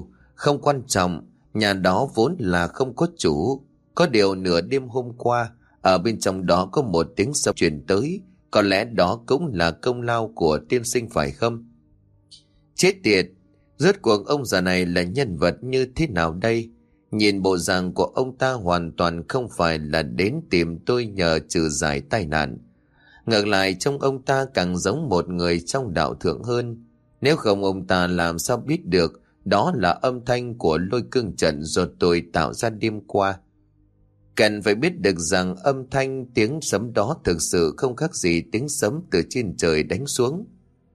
Không quan trọng, nhà đó vốn là không có chủ. Có điều nửa đêm hôm qua, ở bên trong đó có một tiếng sấm truyền tới. Có lẽ đó cũng là công lao của tiên sinh phải không? Chết tiệt, rốt cuộc ông già này là nhân vật như thế nào đây? Nhìn bộ dạng của ông ta hoàn toàn không phải là đến tìm tôi nhờ trừ giải tai nạn. Ngược lại trông ông ta càng giống một người trong đạo thượng hơn. Nếu không ông ta làm sao biết được đó là âm thanh của lôi cương trận do tôi tạo ra đêm qua. Cần phải biết được rằng âm thanh tiếng sấm đó thực sự không khác gì tiếng sấm từ trên trời đánh xuống.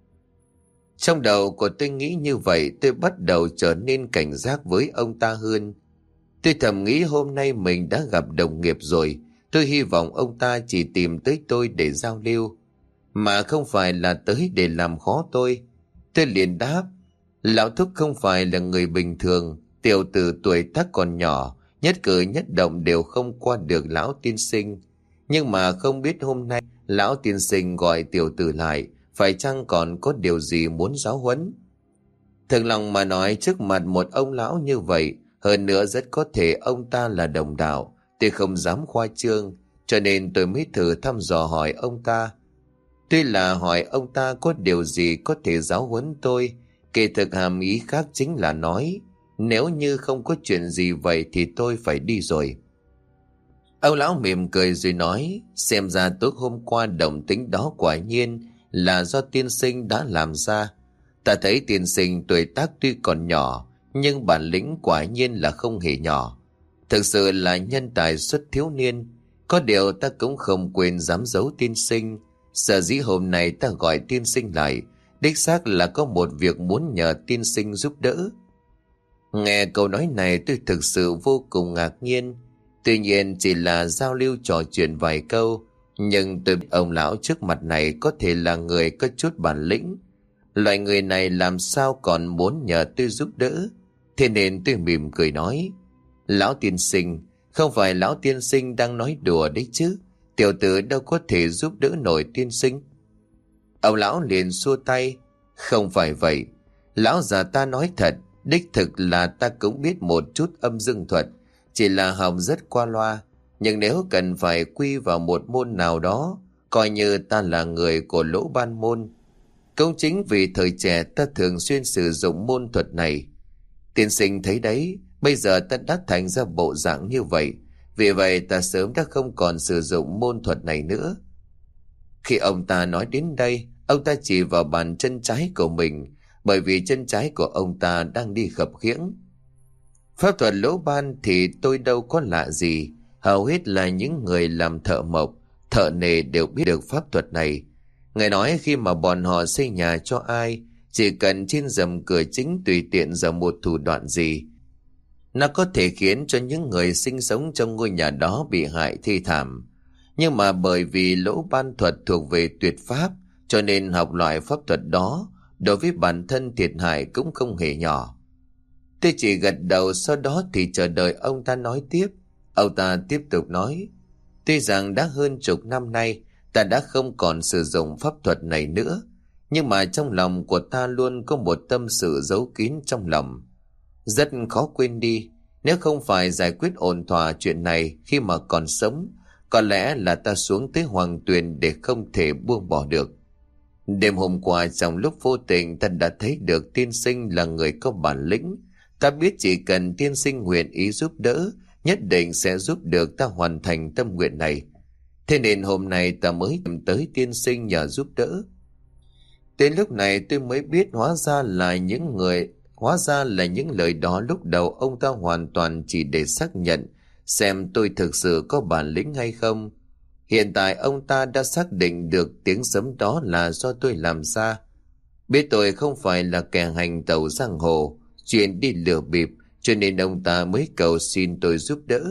Trong đầu của tôi nghĩ như vậy, tôi bắt đầu trở nên cảnh giác với ông ta hơn. Tôi thầm nghĩ hôm nay mình đã gặp đồng nghiệp rồi. Tôi hy vọng ông ta chỉ tìm tới tôi để giao lưu, mà không phải là tới để làm khó tôi. Tôi liền đáp, lão thúc không phải là người bình thường. Tiểu tử tuổi tác còn nhỏ, nhất cử nhất động đều không qua được lão tiên sinh. Nhưng mà không biết hôm nay lão tiên sinh gọi tiểu tử lại, phải chăng còn có điều gì muốn giáo huấn? Thực lòng mà nói, trước mặt một ông lão như vậy, hơn nữa rất có thể ông ta là đồng đạo, tôi không dám khoa trương, cho nên tôi mới thử thăm dò hỏi ông ta. Tuy là hỏi ông ta có điều gì có thể giáo huấn tôi, kỳ thực hàm ý khác chính là nói, nếu như không có chuyện gì vậy thì tôi phải đi rồi. Ông lão mỉm cười rồi nói, xem ra tối hôm qua động tĩnh đó quả nhiên là do tiên sinh đã làm ra. Ta thấy tiên sinh tuổi tác tuy còn nhỏ, nhưng bản lĩnh quả nhiên là không hề nhỏ. Thực sự là nhân tài xuất thiếu niên. Có điều ta cũng không quên dám giấu tiên sinh. Sở dĩ hôm nay ta gọi tiên sinh lại, đích xác là có một việc muốn nhờ tiên sinh giúp đỡ. Nghe câu nói này tôi thực sự vô cùng ngạc nhiên. Tuy nhiên chỉ là giao lưu trò chuyện vài câu, nhưng tôi biết ông lão trước mặt này có thể là người có chút bản lĩnh. Loại người này làm sao còn muốn nhờ tôi giúp đỡ. Thế nên tôi mỉm cười nói, lão tiên sinh, không phải lão tiên sinh đang nói đùa đấy chứ. Tiểu tử đâu có thể giúp đỡ nổi tiên sinh. Ông lão liền xua tay, không phải vậy. Lão già ta nói thật, đích thực là ta cũng biết một chút âm dương thuật, chỉ là học rất qua loa. Nhưng nếu cần phải quy vào một môn nào đó, coi như ta là người của lỗ ban môn. Cũng chính vì thời trẻ ta thường xuyên sử dụng môn thuật này. Tiên sinh thấy đấy, bây giờ ta đã thành ra bộ dạng như vậy, vì vậy ta sớm đã không còn sử dụng môn thuật này nữa. Khi ông ta nói đến đây, ông ta chỉ vào bàn chân trái của mình, bởi vì chân trái của ông ta đang đi khập khiễng. Pháp thuật lỗ ban thì tôi đâu có lạ gì, hầu hết là những người làm thợ mộc, thợ nề đều biết được pháp thuật này. Người nói khi mà bọn họ xây nhà cho ai, chỉ cần trên rèm cửa chính tùy tiện giờ một thủ đoạn gì, nó có thể khiến cho những người sinh sống trong ngôi nhà đó bị hại thê thảm. Nhưng mà bởi vì lỗ ban thuật thuộc về tuyệt pháp, cho nên học loại pháp thuật đó đối với bản thân thiệt hại cũng không hề nhỏ. Tôi chỉ gật đầu, sau đó thì chờ đợi ông ta nói tiếp. Ông ta tiếp tục nói, tuy rằng đã hơn chục năm nay ta đã không còn sử dụng pháp thuật này nữa, nhưng mà trong lòng của ta luôn có một tâm sự giấu kín trong lòng, rất khó quên đi. Nếu không phải giải quyết ổn thỏa chuyện này khi mà còn sống, có lẽ là ta xuống tới hoàng tuyền để không thể buông bỏ được. Đêm hôm qua trong lúc vô tình ta đã thấy được tiên sinh là người có bản lĩnh. Ta biết chỉ cần tiên sinh nguyện ý giúp đỡ, nhất định sẽ giúp được ta hoàn thành tâm nguyện này. Thế nên hôm nay ta mới tìm tới tiên sinh nhờ giúp đỡ. Đến lúc này tôi mới biết hóa ra là những người Hóa ra là những lời đó lúc đầu ông ta hoàn toàn chỉ để xác nhận xem tôi thực sự có bản lĩnh hay không. Hiện tại ông ta đã xác định được tiếng sấm đó là do tôi làm ra. Biết tôi không phải là kẻ hành tẩu giang hồ, chuyện đi lừa bịp, cho nên ông ta mới cầu xin tôi giúp đỡ.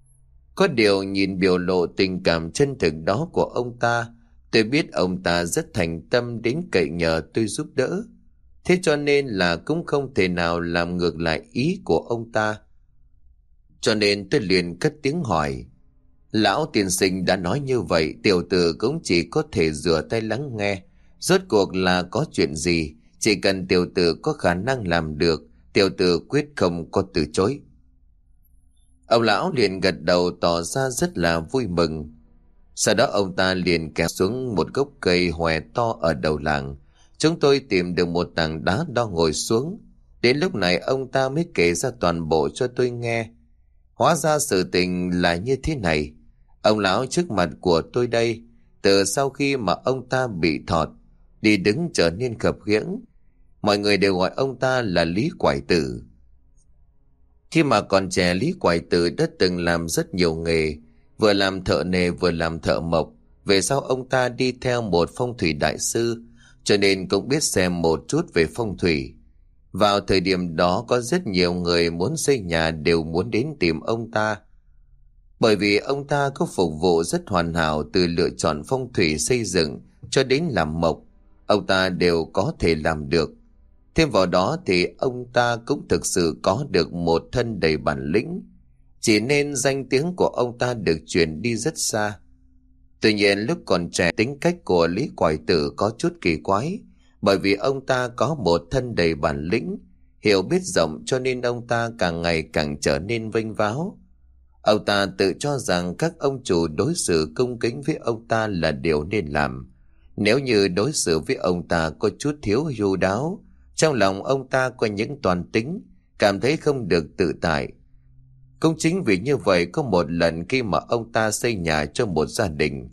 Có điều nhìn biểu lộ tình cảm chân thực đó của ông ta, tôi biết ông ta rất thành tâm đến cậy nhờ tôi giúp đỡ. Thế cho nên là cũng không thể nào làm ngược lại ý của ông ta. Cho nên tôi liền cất tiếng hỏi, lão tiên sinh đã nói như vậy, tiểu tử cũng chỉ có thể rửa tay lắng nghe. Rốt cuộc là có chuyện gì? Chỉ cần tiểu tử có khả năng làm được, Tiểu tử quyết không có từ chối. Ông lão liền gật đầu tỏ ra rất là vui mừng. Sau đó ông ta liền kéo xuống một gốc cây hòe to ở đầu làng. Chúng tôi tìm được một tảng đá đo ngồi xuống. Đến lúc này ông ta mới kể ra toàn bộ cho tôi nghe. Hóa ra sự tình là như thế này. Ông lão trước mặt của tôi đây, từ sau khi mà ông ta bị thọt, đi đứng trở nên khập khiễng. Mọi người đều gọi ông ta là Lý Quải Tử. Khi mà còn trẻ, Lý Quải Tử đã từng làm rất nhiều nghề, vừa làm thợ nề vừa làm thợ mộc. Về sau ông ta đi theo một phong thủy đại sư, cho nên cũng biết xem một chút về phong thủy. Vào thời điểm đó có rất nhiều người muốn xây nhà đều muốn đến tìm ông ta. Bởi vì ông ta có phục vụ rất hoàn hảo, từ lựa chọn phong thủy xây dựng cho đến làm mộc, ông ta đều có thể làm được. Thêm vào đó thì ông ta cũng thực sự có được một thân đầy bản lĩnh, chỉ nên danh tiếng của ông ta được truyền đi rất xa. Tuy nhiên lúc còn trẻ, tính cách của Lý Quải Tử có chút kỳ quái, bởi vì ông ta có một thân đầy bản lĩnh, hiểu biết rộng, cho nên ông ta càng ngày càng trở nên vênh váo. Ông ta tự cho rằng các ông chủ đối xử cung kính với ông ta là điều nên làm. Nếu như đối xử với ông ta có chút thiếu chu đáo, trong lòng ông ta có những toan tính, cảm thấy không được tự tại. Cũng chính vì như vậy, có một lần khi mà ông ta xây nhà cho một gia đình,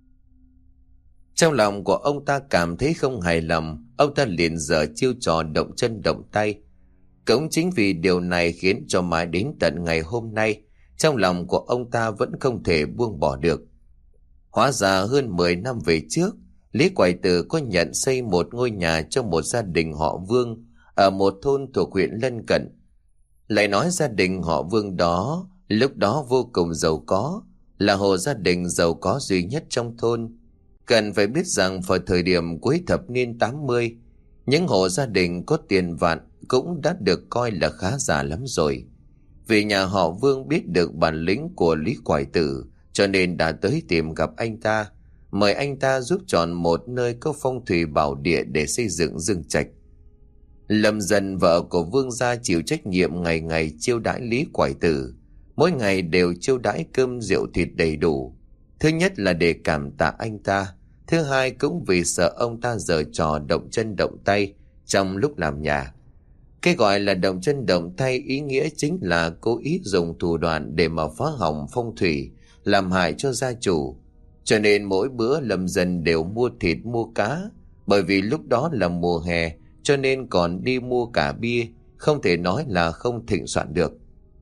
trong lòng của ông ta cảm thấy không hài lòng, ông ta liền dở chiêu trò động chân động tay. Cũng chính vì điều này khiến cho mãi đến tận ngày hôm nay, trong lòng của ông ta vẫn không thể buông bỏ được. Hóa ra hơn mười năm về trước, Lý Quải Tử có nhận xây một ngôi nhà cho một gia đình họ Vương ở một thôn thuộc huyện lân cận. Lại nói gia đình họ Vương đó lúc đó vô cùng giàu có, là hộ gia đình giàu có duy nhất trong thôn. Cần phải biết rằng vào thời điểm cuối thập niên tám mươi, những hộ gia đình có tiền vạn cũng đã được coi là khá giả lắm rồi. Vì nhà họ Vương biết được bản lĩnh của Lý Quải Tử, cho nên đã tới tìm gặp anh ta, mời anh ta giúp chọn một nơi có phong thủy bảo địa để xây dựng dương trạch. Lâm Dần, vợ của Vương gia, chịu trách nhiệm ngày ngày chiêu đãi Lý Quải Tử. Mỗi ngày đều chiêu đãi cơm rượu thịt đầy đủ. Thứ nhất là để cảm tạ anh ta, thứ hai cũng vì sợ ông ta giở trò động chân động tay trong lúc làm nhà. Cái gọi là động chân động tay ý nghĩa chính là cố ý dùng thủ đoạn để mà phá hỏng phong thủy, làm hại cho gia chủ. Cho nên mỗi bữa Lâm Dần đều mua thịt mua cá, bởi vì lúc đó là mùa hè, cho nên còn đi mua cả bia, không thể nói là không thịnh soạn được.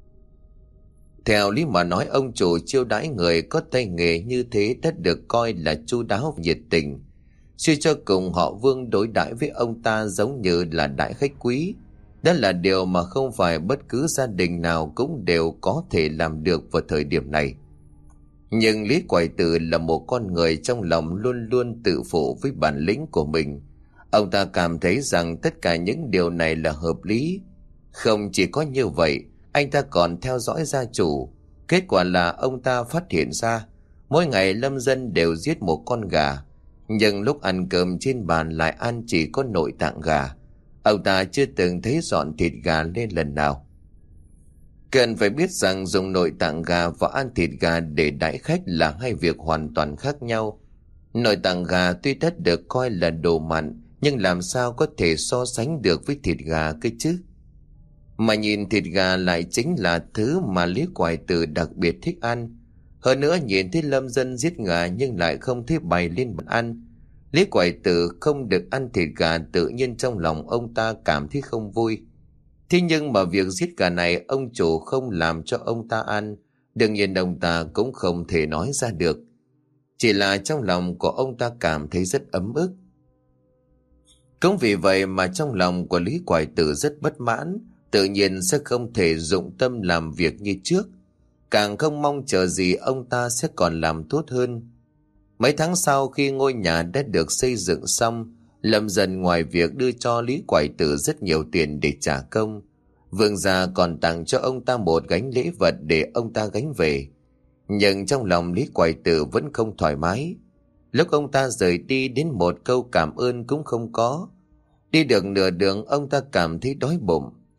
Theo lý mà nói, ông chủ chiêu đãi người có tay nghề như thế đã được coi là chu đáo nhiệt tình. Suy cho cùng, họ Vương đối đãi với ông ta giống như là đại khách quý. Đó là điều mà không phải bất cứ gia đình nào cũng đều có thể làm được vào thời điểm này. Nhưng Lý Quải Tử là một con người trong lòng luôn luôn tự phụ với bản lĩnh của mình. Ông ta cảm thấy rằng tất cả những điều này là hợp lý. Không chỉ có như vậy, anh ta còn theo dõi gia chủ. Kết quả là ông ta phát hiện ra mỗi ngày Lâm Dân đều giết một con gà, nhưng lúc ăn cơm trên bàn lại ăn chỉ có nội tạng gà. Ông ta chưa từng thấy dọn thịt gà lên lần nào. Cần phải biết rằng dùng nội tạng gà và ăn thịt gà để đãi khách là hai việc hoàn toàn khác nhau. Nội tạng gà tuy đã được coi là đồ mặn, nhưng làm sao có thể so sánh được với thịt gà cơ chứ? Mà nhìn thịt gà lại chính là thứ mà Lý Quải Tử đặc biệt thích ăn. Hơn nữa nhìn thấy Lâm Dân giết gà nhưng lại không thấy bày lên bàn ăn. Lý Quải Tử không được ăn thịt gà, tự nhiên trong lòng ông ta cảm thấy không vui. Thế nhưng mà việc giết gà này ông chủ không làm cho ông ta ăn, đương nhiên ông ta cũng không thể nói ra được. Chỉ là trong lòng của ông ta cảm thấy rất ấm ức. Cũng vì vậy mà trong lòng của Lý Quải Tử rất bất mãn, tự nhiên sẽ không thể dụng tâm làm việc như trước, càng không mong chờ gì ông ta sẽ còn làm tốt hơn. Mấy tháng sau, khi ngôi nhà đã được xây dựng xong, Lâm Dần ngoài việc đưa cho Lý Quải Tử rất nhiều tiền để trả công, Vương gia còn tặng cho ông ta một gánh lễ vật để ông ta gánh về. Nhưng trong lòng Lý Quải Tử vẫn không thoải mái. Lúc ông ta rời đi, đến một câu cảm ơn cũng không có. Đi được nửa đường, ông ta cảm thấy đói bụng,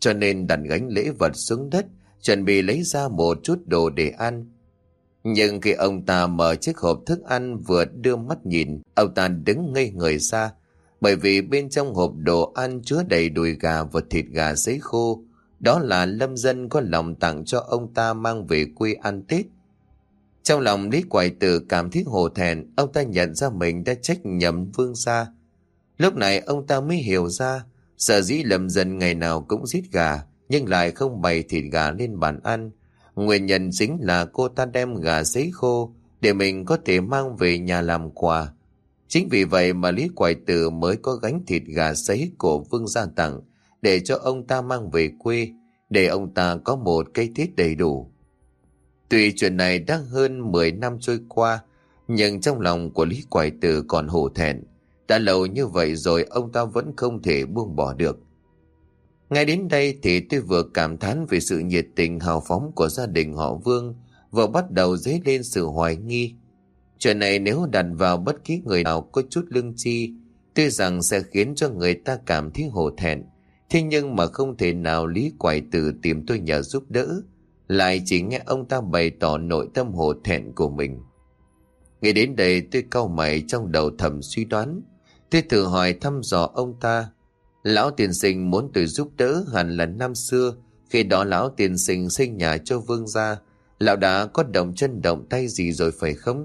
cho nên đặt gánh lễ vật xuống đất, chuẩn bị lấy ra một chút đồ để ăn. Nhưng khi ông ta mở chiếc hộp thức ăn vừa đưa mắt nhìn, ông ta đứng ngây người ra, bởi vì bên trong hộp đồ ăn chứa đầy đùi gà và thịt gà sấy khô. Đó là Lâm Dân có lòng tặng cho ông ta mang về quê ăn Tết. Trong lòng Lý Quài Tử cảm thấy hổ thẹn, ông ta nhận ra mình đã trách nhầm Vương gia. Lúc này ông ta mới hiểu ra, sở dĩ Lâm Dân ngày nào cũng giết gà, nhưng lại không bày thịt gà lên bàn ăn. Nguyên nhân chính là cô ta đem gà sấy khô để mình có thể mang về nhà làm quà. Chính vì vậy mà Lý Quài Tử mới có gánh thịt gà sấy của Vương gia tặng để cho ông ta mang về quê, để ông ta có một cái Tết đầy đủ. Tuy chuyện này đã hơn mười năm trôi qua, nhưng trong lòng của Lý Quài Tử còn hổ thẹn. Đã lâu như vậy rồi ông ta vẫn không thể buông bỏ được. Ngay đến đây thì tôi vừa cảm thán về sự nhiệt tình hào phóng của gia đình họ Vương, vừa bắt đầu dấy lên sự hoài nghi. Chuyện này nếu đặt vào bất kỳ người nào có chút lương tri, tuy rằng sẽ khiến cho người ta cảm thấy hổ thẹn. Thế nhưng mà không thể nào Lý Quài Tử tìm tôi nhờ giúp đỡ, lại chỉ nghe ông ta bày tỏ nội tâm hổ thẹn của mình. Nghe đến đây tôi cau mày, trong đầu thầm suy đoán. Tôi thử hỏi thăm dò ông ta. Lão tiên sinh muốn tôi giúp đỡ hẳn là năm xưa, khi đó lão tiên sinh xây nhà cho Vương gia, lão đã có động chân động tay gì rồi phải không?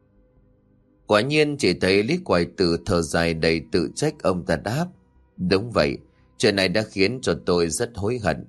Quả nhiên chỉ thấy Lý Quài Tử thở dài đầy tự trách, ông ta đáp: đúng vậy, chuyện này đã khiến cho tôi rất hối hận.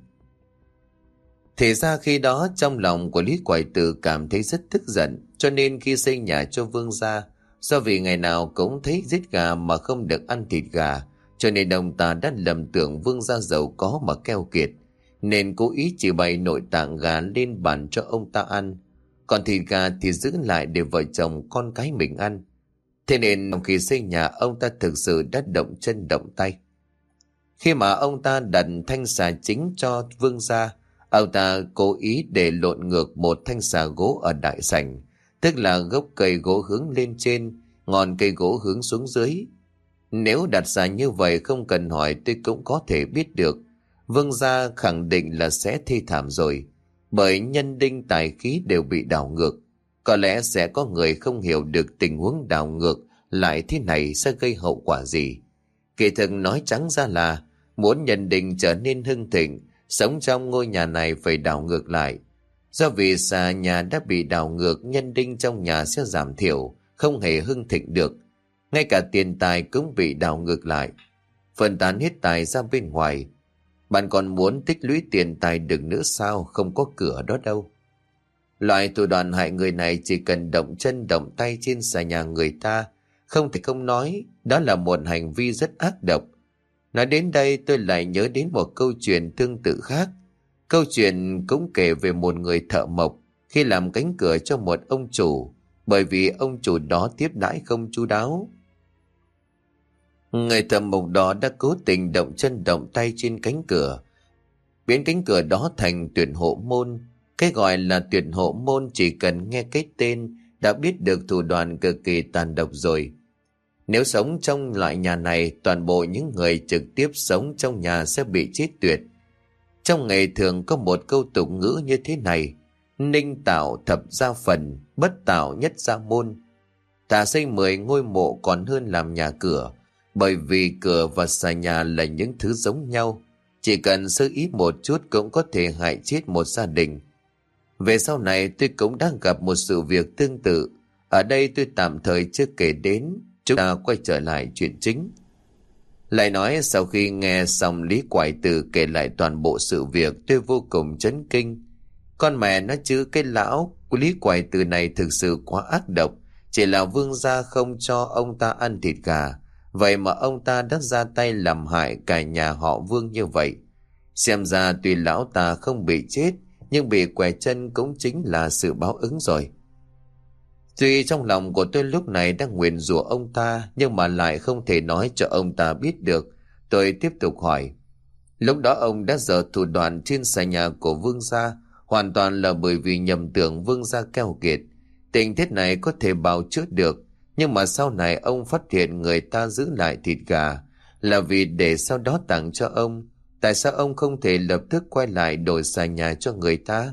Thì ra khi đó trong lòng của Lý Quài Tử cảm thấy rất tức giận, cho nên khi xây nhà cho Vương gia, do vì ngày nào cũng thấy giết gà mà không được ăn thịt gà, cho nên ông ta đã lầm tưởng Vương gia giàu có mà keo kiệt, nên cố ý chỉ bày nội tạng gà lên bàn cho ông ta ăn, còn thịt gà thì giữ lại để vợ chồng con cái mình ăn. Thế nên khi xây nhà, ông ta thực sự đã động chân động tay. Khi mà ông ta đặt thanh xà chính cho Vương gia, ông ta cố ý để lộn ngược một thanh xà gỗ ở đại sảnh, tức là gốc cây gỗ hướng lên trên, ngọn cây gỗ hướng xuống dưới. Nếu đặt ra như vậy không cần hỏi tôi cũng có thể biết được, Vương gia khẳng định là sẽ thi thảm rồi, bởi nhân đinh tài khí đều bị đảo ngược. Có lẽ sẽ có người không hiểu được tình huống đảo ngược lại thế này sẽ gây hậu quả gì. Kỳ thực nói trắng ra là muốn nhân đinh trở nên hưng thịnh, sống trong ngôi nhà này phải đảo ngược lại. Do vì xà nhà đã bị đảo ngược, nhân đinh trong nhà sẽ giảm thiểu, không hề hưng thịnh được. Ngay cả tiền tài cũng bị đảo ngược lại, phân tán hết tài ra bên ngoài. Bạn còn muốn tích lũy tiền tài được nữa sao? Không có cửa đó đâu. Loại thủ đoạn hại người này chỉ cần động chân động tay trên xà nhà người ta, không thể không nói, đó là một hành vi rất ác độc. Nói đến đây tôi lại nhớ đến một câu chuyện tương tự khác. Câu chuyện cũng kể về một người thợ mộc khi làm cánh cửa cho một ông chủ, bởi vì ông chủ đó tiếp đãi không chu đáo. Người thợ mộc đó đã cố tình động chân động tay trên cánh cửa, biến cánh cửa đó thành tuyển hộ môn. Cái gọi là tuyển hộ môn chỉ cần nghe cái tên đã biết được thủ đoạn cực kỳ tàn độc rồi. Nếu sống trong loại nhà này, toàn bộ những người trực tiếp sống trong nhà sẽ bị chết tuyệt. Trong nghề thường có một câu tục ngữ như thế này: ninh tạo thập gia phần, bất tạo nhất gia môn. Thà xây mười ngôi mộ còn hơn làm nhà cửa, bởi vì cửa và xà nhà là những thứ giống nhau, chỉ cần sơ ý một chút cũng có thể hại chết một gia đình. Về sau này tôi cũng đang gặp một sự việc tương tự. Ở đây tôi tạm thời chưa kể đến, chúng ta quay trở lại chuyện chính. Lại nói sau khi nghe xong Lý Quài Tử kể lại toàn bộ sự việc, tôi vô cùng chấn kinh. Con mẹ nó chứ, cái lão của Lý Quài Tử này thực sự quá ác độc. Chỉ là Vương gia không cho ông ta ăn thịt gà, vậy mà ông ta đã ra tay làm hại cả nhà họ Vương như vậy. Xem ra tuy lão ta không bị chết, nhưng bị què chân cũng chính là sự báo ứng rồi. Tuy trong lòng của tôi lúc này đang nguyền rủa ông ta, nhưng mà lại không thể nói cho ông ta biết được. Tôi tiếp tục hỏi: lúc đó ông đã dở thủ đoạn trên xà nhà của Vương gia, hoàn toàn là bởi vì nhầm tưởng Vương gia keo kiệt. Tình tiết này có thể bào chữa được, nhưng mà sau này ông phát hiện người ta giữ lại thịt gà là vì để sau đó tặng cho ông, Tại sao ông không thể lập tức quay lại đổi xà nhà cho người ta?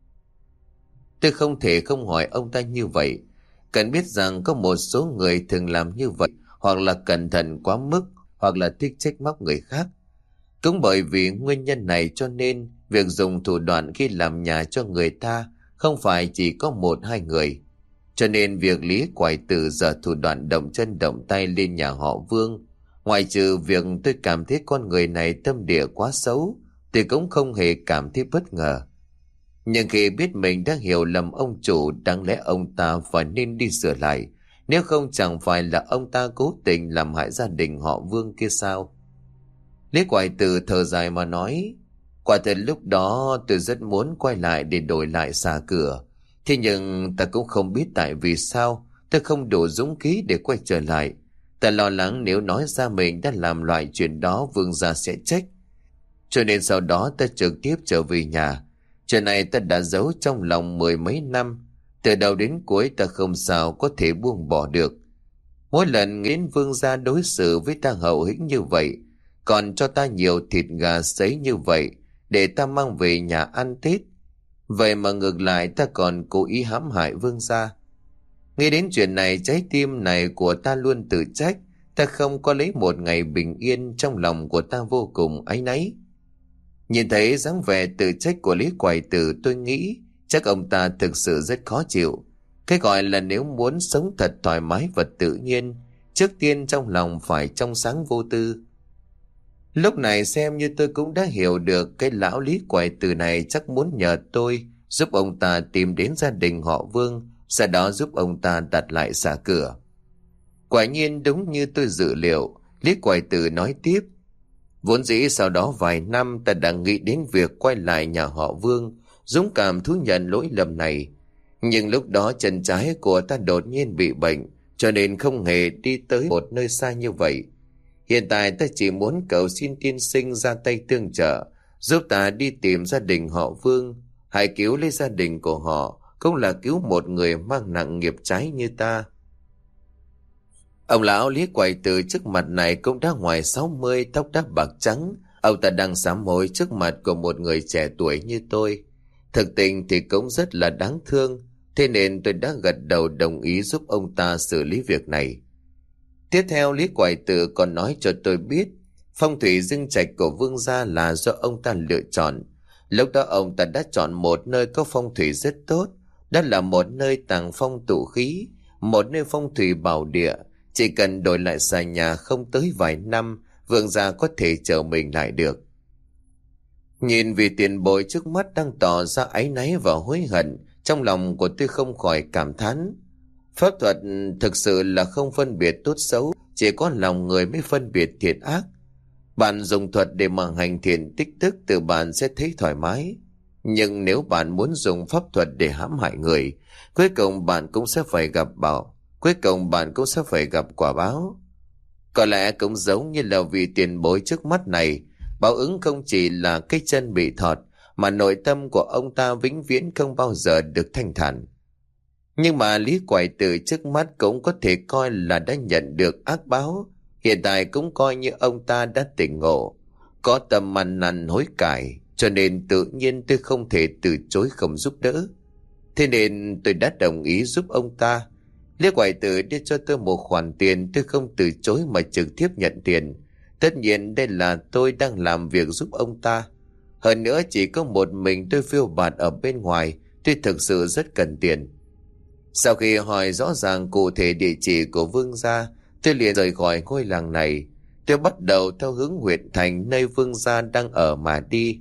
Tôi không thể không hỏi ông ta như vậy. Cần biết rằng có một số người thường làm như vậy, hoặc là cẩn thận quá mức, hoặc là thích trách móc người khác. Cũng bởi vì nguyên nhân này cho nên việc dùng thủ đoạn khi làm nhà cho người ta không phải chỉ có một hai người. Cho nên việc Lý Quải Tử giờ thủ đoạn động chân động tay lên nhà họ Vương, ngoài trừ việc tôi cảm thấy con người này tâm địa quá xấu, thì cũng không hề cảm thấy bất ngờ. Nhưng khi biết mình đã hiểu lầm ông chủ, đáng lẽ ông ta phải nên đi sửa lại, nếu không chẳng phải là ông ta cố tình làm hại gia đình họ Vương kia sao? Lý Quải Tử thở dài mà nói, quả thật lúc đó tôi rất muốn quay lại để đổi lại xà cửa. Thế nhưng ta cũng không biết tại vì sao ta không đủ dũng khí để quay trở lại. Ta lo lắng nếu nói ra mình đã làm loại chuyện đó Vương gia sẽ trách. Cho nên sau đó ta trực tiếp trở về nhà. Chuyện này ta đã giấu trong lòng mười mấy năm. Từ đầu đến cuối ta không sao có thể buông bỏ được. Mỗi lần nghĩ đến Vương gia đối xử với ta hậu hĩnh như vậy, còn cho ta nhiều thịt gà sấy như vậy để ta mang về nhà ăn Tết, vậy mà ngược lại ta còn cố ý hãm hại Vương gia. Nghĩ đến chuyện này, trái tim này của ta luôn tự trách. Ta không có lấy một ngày bình yên, trong lòng của ta vô cùng áy náy. Nhìn thấy dáng vẻ tự trách của Lý Quải Tử, tôi nghĩ chắc ông ta thực sự rất khó chịu. Cái gọi là nếu muốn sống thật thoải mái và tự nhiên, trước tiên trong lòng phải trong sáng vô tư. Lúc này xem như tôi cũng đã hiểu được cái lão Lý Quải Tử này chắc muốn nhờ tôi giúp ông ta tìm đến gia đình họ Vương, sau đó giúp ông ta đặt lại xà cửa. Quả nhiên đúng như tôi dự liệu, Lý Quải Tử nói tiếp, vốn dĩ sau đó vài năm ta đã nghĩ đến việc quay lại nhà họ Vương, dũng cảm thú nhận lỗi lầm này. Nhưng lúc đó chân trái của ta đột nhiên bị bệnh, cho nên không hề đi tới một nơi xa như vậy. Hiện tại ta chỉ muốn cầu xin tiên sinh ra tay tương trợ, giúp ta đi tìm gia đình họ Vương. Hãy cứu lấy gia đình của họ, cũng là cứu một người mang nặng nghiệp trái như ta. Ông lão Lý Quải Tử trước mặt này cũng đã ngoài sáu mươi, tóc đã bạc trắng. Ông ta đang sám hối trước mặt của một người trẻ tuổi như tôi. Thực tình thì cũng rất là đáng thương, thế nên tôi đã gật đầu đồng ý giúp ông ta xử lý việc này. Tiếp theo Lý Quải Tử còn nói cho tôi biết phong thủy dương trạch của Vương gia là do ông ta lựa chọn. Lúc đó ông ta đã chọn một nơi có phong thủy rất tốt, đó là một nơi tàng phong tụ khí, một nơi phong thủy bảo địa. Chỉ cần đổi lại xà nhà không tới vài năm, Vương gia có thể trở mình lại được. Nhìn vì tiền bối trước mắt đang tỏ ra áy náy và hối hận, trong lòng của tôi không khỏi cảm thán. Pháp thuật thực sự là không phân biệt tốt xấu, chỉ có lòng người mới phân biệt thiện ác. Bạn dùng thuật để mà hành thiện tích đức, từ bạn sẽ thấy thoải mái. Nhưng nếu bạn muốn dùng pháp thuật để hãm hại người, cuối cùng bạn cũng sẽ phải gặp bảo, cuối cùng bạn cũng sẽ phải gặp quả báo. Có lẽ cũng giống như là vị tiền bối trước mắt này, báo ứng không chỉ là cái chân bị thọt, mà nội tâm của ông ta vĩnh viễn không bao giờ được thanh thản. Nhưng mà Lý Quải Tử trước mắt cũng có thể coi là đã nhận được ác báo. Hiện tại cũng coi như ông ta đã tỉnh ngộ, có tâm ăn năn hối cải, cho nên tự nhiên tôi không thể từ chối không giúp đỡ. Thế nên tôi đã đồng ý giúp ông ta. Lý Quải Tử đưa cho tôi một khoản tiền, tôi không từ chối mà trực tiếp nhận tiền. Tất nhiên đây là tôi đang làm việc giúp ông ta. Hơn nữa chỉ có một mình tôi phiêu bạt ở bên ngoài, tôi thực sự rất cần tiền. Sau khi hỏi rõ ràng cụ thể địa chỉ của Vương gia, tôi liền rời khỏi ngôi làng này. Tôi bắt đầu theo hướng huyện thành nơi Vương gia đang ở mà đi.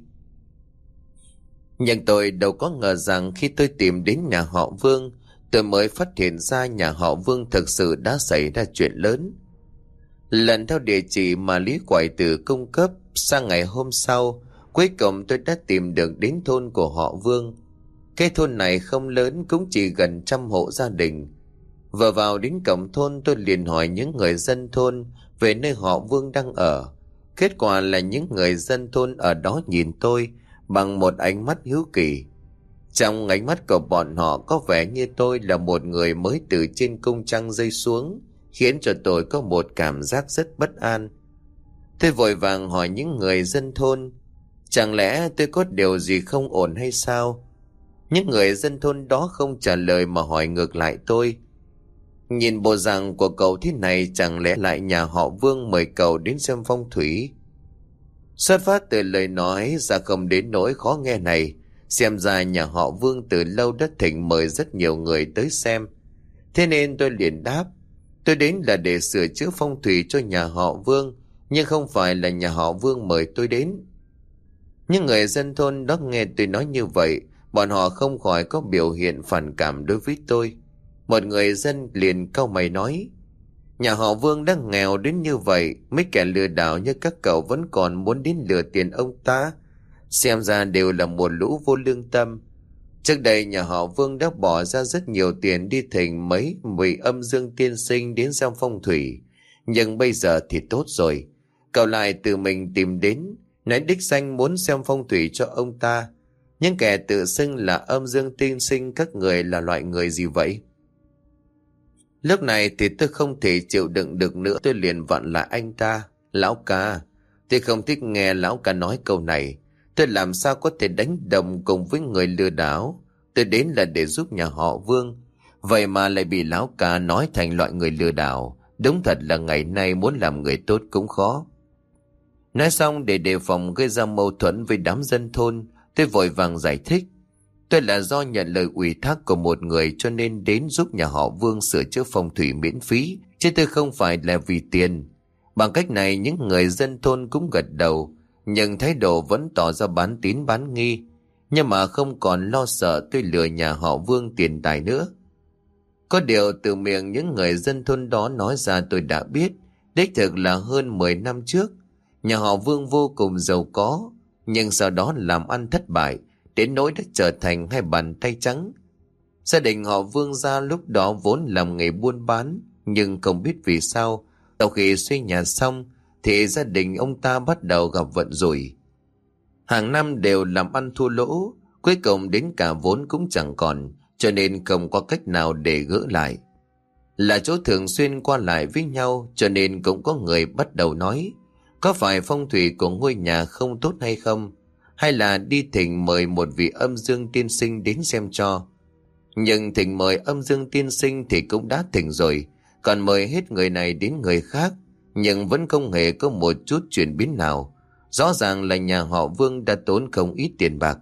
Nhưng tôi đâu có ngờ rằng khi tôi tìm đến nhà họ Vương, tôi mới phát hiện ra nhà họ Vương thực sự đã xảy ra chuyện lớn. Lần theo địa chỉ mà Lý Quải Tử cung cấp, sang ngày hôm sau, cuối cùng tôi đã tìm được đến thôn của họ Vương. Cái thôn này không lớn, cũng chỉ gần trăm hộ gia đình. Vừa vào đến cổng thôn, tôi liền hỏi những người dân thôn về nơi họ Vương đang ở. Kết quả là những người dân thôn ở đó nhìn tôi bằng một ánh mắt hiếu kỳ. Trong ánh mắt của bọn họ có vẻ như tôi là một người mới từ trên cung trăng rơi xuống, khiến cho tôi có một cảm giác rất bất an. Tôi vội vàng hỏi những người dân thôn, chẳng lẽ tôi có điều gì không ổn hay sao? Những người dân thôn đó không trả lời mà hỏi ngược lại tôi. Nhìn bộ dạng của cậu thế này, chẳng lẽ lại nhà họ Vương mời cậu đến xem phong thủy? Xuất phát từ lời nói ra không đến nỗi khó nghe này, xem ra nhà họ Vương từ lâu đã thỉnh mời rất nhiều người tới xem. Thế nên tôi liền đáp, tôi đến là để sửa chữa phong thủy cho nhà họ Vương, nhưng không phải là nhà họ Vương mời tôi đến. Những người dân thôn đó nghe tôi nói như vậy, bọn họ không khỏi có biểu hiện phản cảm đối với tôi. Một người dân liền cau mày nói, nhà họ Vương đang nghèo đến như vậy, mấy kẻ lừa đảo như các cậu vẫn còn muốn đến lừa tiền ông ta, xem ra đều là một lũ vô lương tâm. Trước đây nhà họ Vương đã bỏ ra rất nhiều tiền đi thỉnh mấy vị âm dương tiên sinh đến xem phong thủy, nhưng bây giờ thì tốt rồi, cậu lại tự mình tìm đến, nói đích danh muốn xem phong thủy cho ông ta. Những kẻ tự xưng là âm dương tiên sinh các người là loại người gì vậy? Lúc này thì tôi không thể chịu đựng được nữa, tôi liền vặn lại anh ta. Lão ca, tôi không thích nghe lão ca nói câu này. Tôi làm sao có thể đánh đồng cùng với người lừa đảo? Tôi đến là để giúp nhà họ Vương, vậy mà lại bị lão ca nói thành loại người lừa đảo. Đúng thật là ngày nay muốn làm người tốt cũng khó. Nói xong, để đề phòng gây ra mâu thuẫn với đám dân thôn, tôi vội vàng giải thích. Tôi là do nhận lời ủy thác của một người cho nên đến giúp nhà họ Vương sửa chữa phong thủy miễn phí, chứ tôi không phải là vì tiền. Bằng cách này những người dân thôn cũng gật đầu, nhưng thái độ vẫn tỏ ra bán tín bán nghi, nhưng mà không còn lo sợ tôi lừa nhà họ Vương tiền tài nữa. Có điều từ miệng những người dân thôn đó nói ra tôi đã biết, đích thực là hơn mười năm trước, nhà họ Vương vô cùng giàu có, nhưng sau đó làm ăn thất bại, đến nỗi đã trở thành hai bàn tay trắng. Gia đình họ Vương gia lúc đó vốn làm nghề buôn bán, nhưng không biết vì sao, sau khi xây nhà xong, thì gia đình ông ta bắt đầu gặp vận rủi. Hàng năm đều làm ăn thua lỗ, cuối cùng đến cả vốn cũng chẳng còn, cho nên không có cách nào để gỡ lại. Là chỗ thường xuyên qua lại với nhau, cho nên cũng có người bắt đầu nói, có phải phong thủy của ngôi nhà không tốt hay không? Hay là đi thỉnh mời một vị âm dương tiên sinh đến xem cho. Nhưng thỉnh mời âm dương tiên sinh thì cũng đã thỉnh rồi, còn mời hết người này đến người khác, nhưng vẫn không hề có một chút chuyển biến nào. Rõ ràng là nhà họ Vương đã tốn không ít tiền bạc.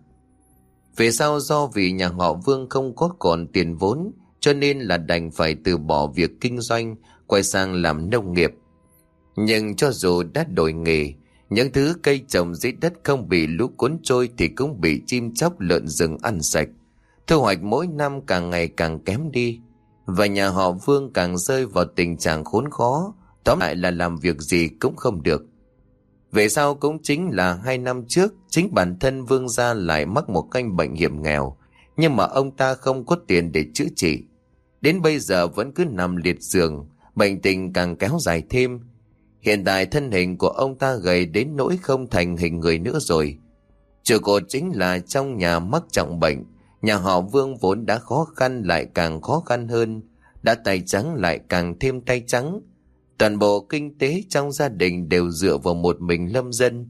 Về sau do vì nhà họ Vương không có còn tiền vốn, cho nên là đành phải từ bỏ việc kinh doanh, quay sang làm nông nghiệp. Nhưng cho dù đã đổi nghề, những thứ cây trồng dưới đất không bị lũ cuốn trôi thì cũng bị chim chóc lợn rừng ăn sạch. Thu hoạch mỗi năm càng ngày càng kém đi, và nhà họ Vương càng rơi vào tình trạng khốn khó, tóm lại là làm việc gì cũng không được. Về sau cũng chính là hai năm trước, chính bản thân Vương gia lại mắc một căn bệnh hiểm nghèo, nhưng mà ông ta không có tiền để chữa trị. Đến bây giờ vẫn cứ nằm liệt giường, bệnh tình càng kéo dài thêm. Hiện tại thân hình của ông ta gầy đến nỗi không thành hình người nữa rồi. Trụ cột chính là trong nhà mắc trọng bệnh, nhà họ Vương vốn đã khó khăn lại càng khó khăn hơn, đã tay trắng lại càng thêm tay trắng. Toàn bộ kinh tế trong gia đình đều dựa vào một mình Lâm Dân.